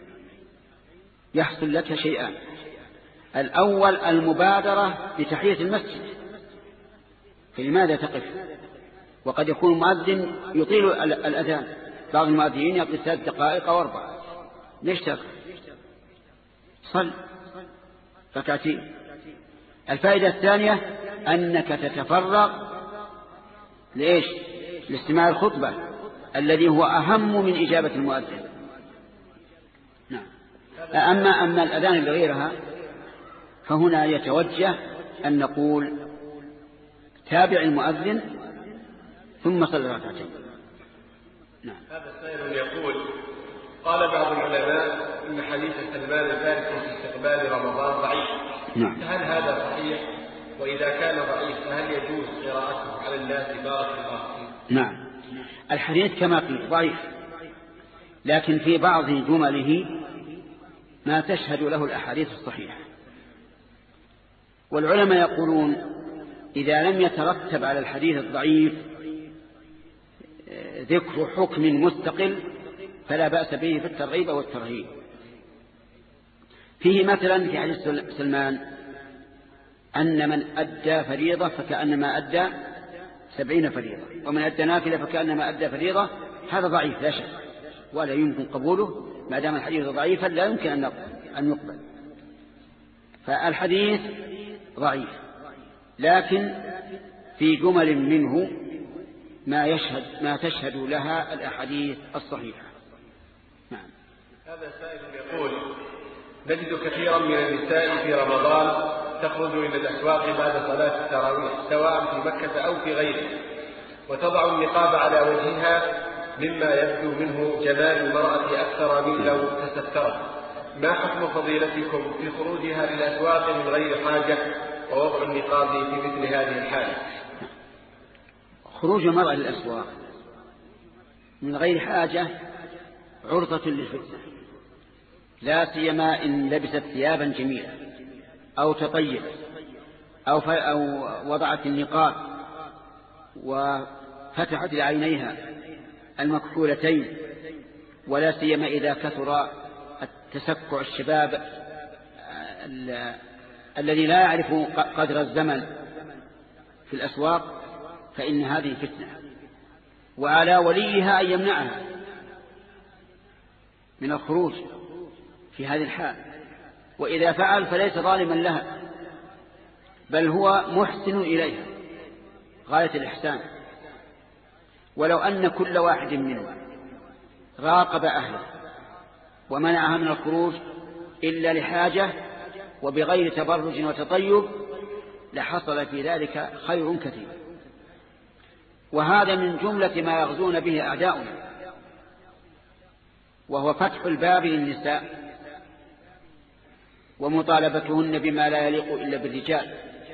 يحصل لك شيئان: الأول المبادرة لتحية المسجد، فلماذا تقف؟ وقد يكون المؤذن يطيل الأذان، بعض المؤذنين يقضي ثلاث دقائق أو أربعة، ليش تقف؟ صل ركعتين. الفائدة الثانية أنك تتفرغ لإيش؟ لاستماع الخطبة الذي هو أهم من إجابة المؤذن. نعم. أما أما الأذان لغيرها فهنا يتوجه أن نقول: تابع المؤذن ثم صل ركعتين. نعم. هذا السائل يقول: قال بعض العلماء إن حديث سلمان الفارسي في استقبال رمضان ضعيف. نعم. فهل هذا صحيح؟ وإذا كان ضعيف فهل يجوز قراءته على الناس بارك الله فيه؟ نعم، الحديث كما قلت ضعيف، لكن في بعض جمله ما تشهد له الأحاديث الصحيحة. والعلماء يقولون: إذا لم يترتب على الحديث الضعيف ذكر حكم مستقل فلا بأس به في الترغيب والترهيب. فيه مثلا في حديث سلمان أن من أدى فريضة فكأنما أدى سبعين فريضة، ومن أدى نافلة فكأنما أدى فريضة. هذا ضعيف لا شك، ولا يمكن قبوله ما دام الحديث ضعيفا، لا يمكن أن يقبل. فالحديث ضعيف، لكن في جمل منه ما يشهد ما تشهد لها الأحاديث الصحيحة. نعم. هذا سائل يقول: نجد كثيرا من النساء في رمضان تخرج إلى الأسواق بعد صلاة التراويح سواء في مكة أو في غيره، وتضع النقاب على وجهها مما يبدو منه جمال المرأة أكثر من لو تسترت. ما حكم فضيلتكم في خروجها للأسواق من غير حاجة ووضع النقاب في مثل هذه الحالة؟ خروج المرأة للأسواق من غير حاجة عرضة للفتنة، لا سيما إن لبست ثيابا جميلة أو تطيب أو, أو وضعت النقاب وفتحت لعينيها المكحولتين، ولا سيما إذا كثر التسكع الشباب الذي لا يعرف قدر الزمن في الأسواق، فإن هذه فتنة، وعلى وليها أن يمنعها من الخروج في هذه الحال. وإذا فعل فليس ظالما لها، بل هو محسن إليها غاية الإحسان. ولو أن كل واحد منهم راقب أهله ومنعها من الخروج إلا لحاجة وبغير تبرج وتطيب لحصل في ذلك خير كثير. وهذا من جملة ما يغزون به أعداؤنا، وهو فتح الباب للنساء ومطالبتهن بما لا يليق إلا بالرجال.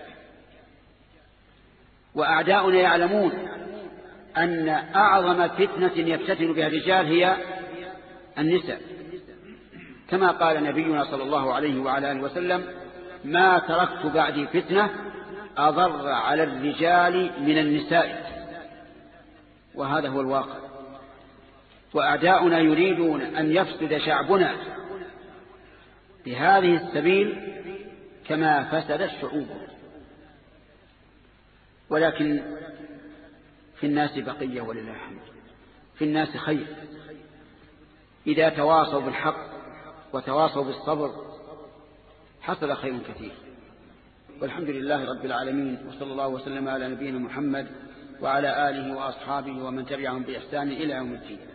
وأعداؤنا يعلمون أن أعظم فتنة يفتتن بها الرجال هي النساء، كما قال نبينا صلى الله عليه وعلى آله وسلم: ما تركت بعدي فتنة أضر على الرجال من النساء. وهذا هو الواقع. وأعداؤنا يريدون أن يفسد شعبنا بهذه السبيل كما فسد الشعوب. ولكن في الناس بقية ولله الحمد، في الناس خير إذا تواصوا بالحق وتواصوا بالصبر حصل خير كثير. والحمد لله رب العالمين، وصلى الله وسلم على نبينا محمد وعلى آله وأصحابه ومن تبعهم بإحسان إلى يوم الدين.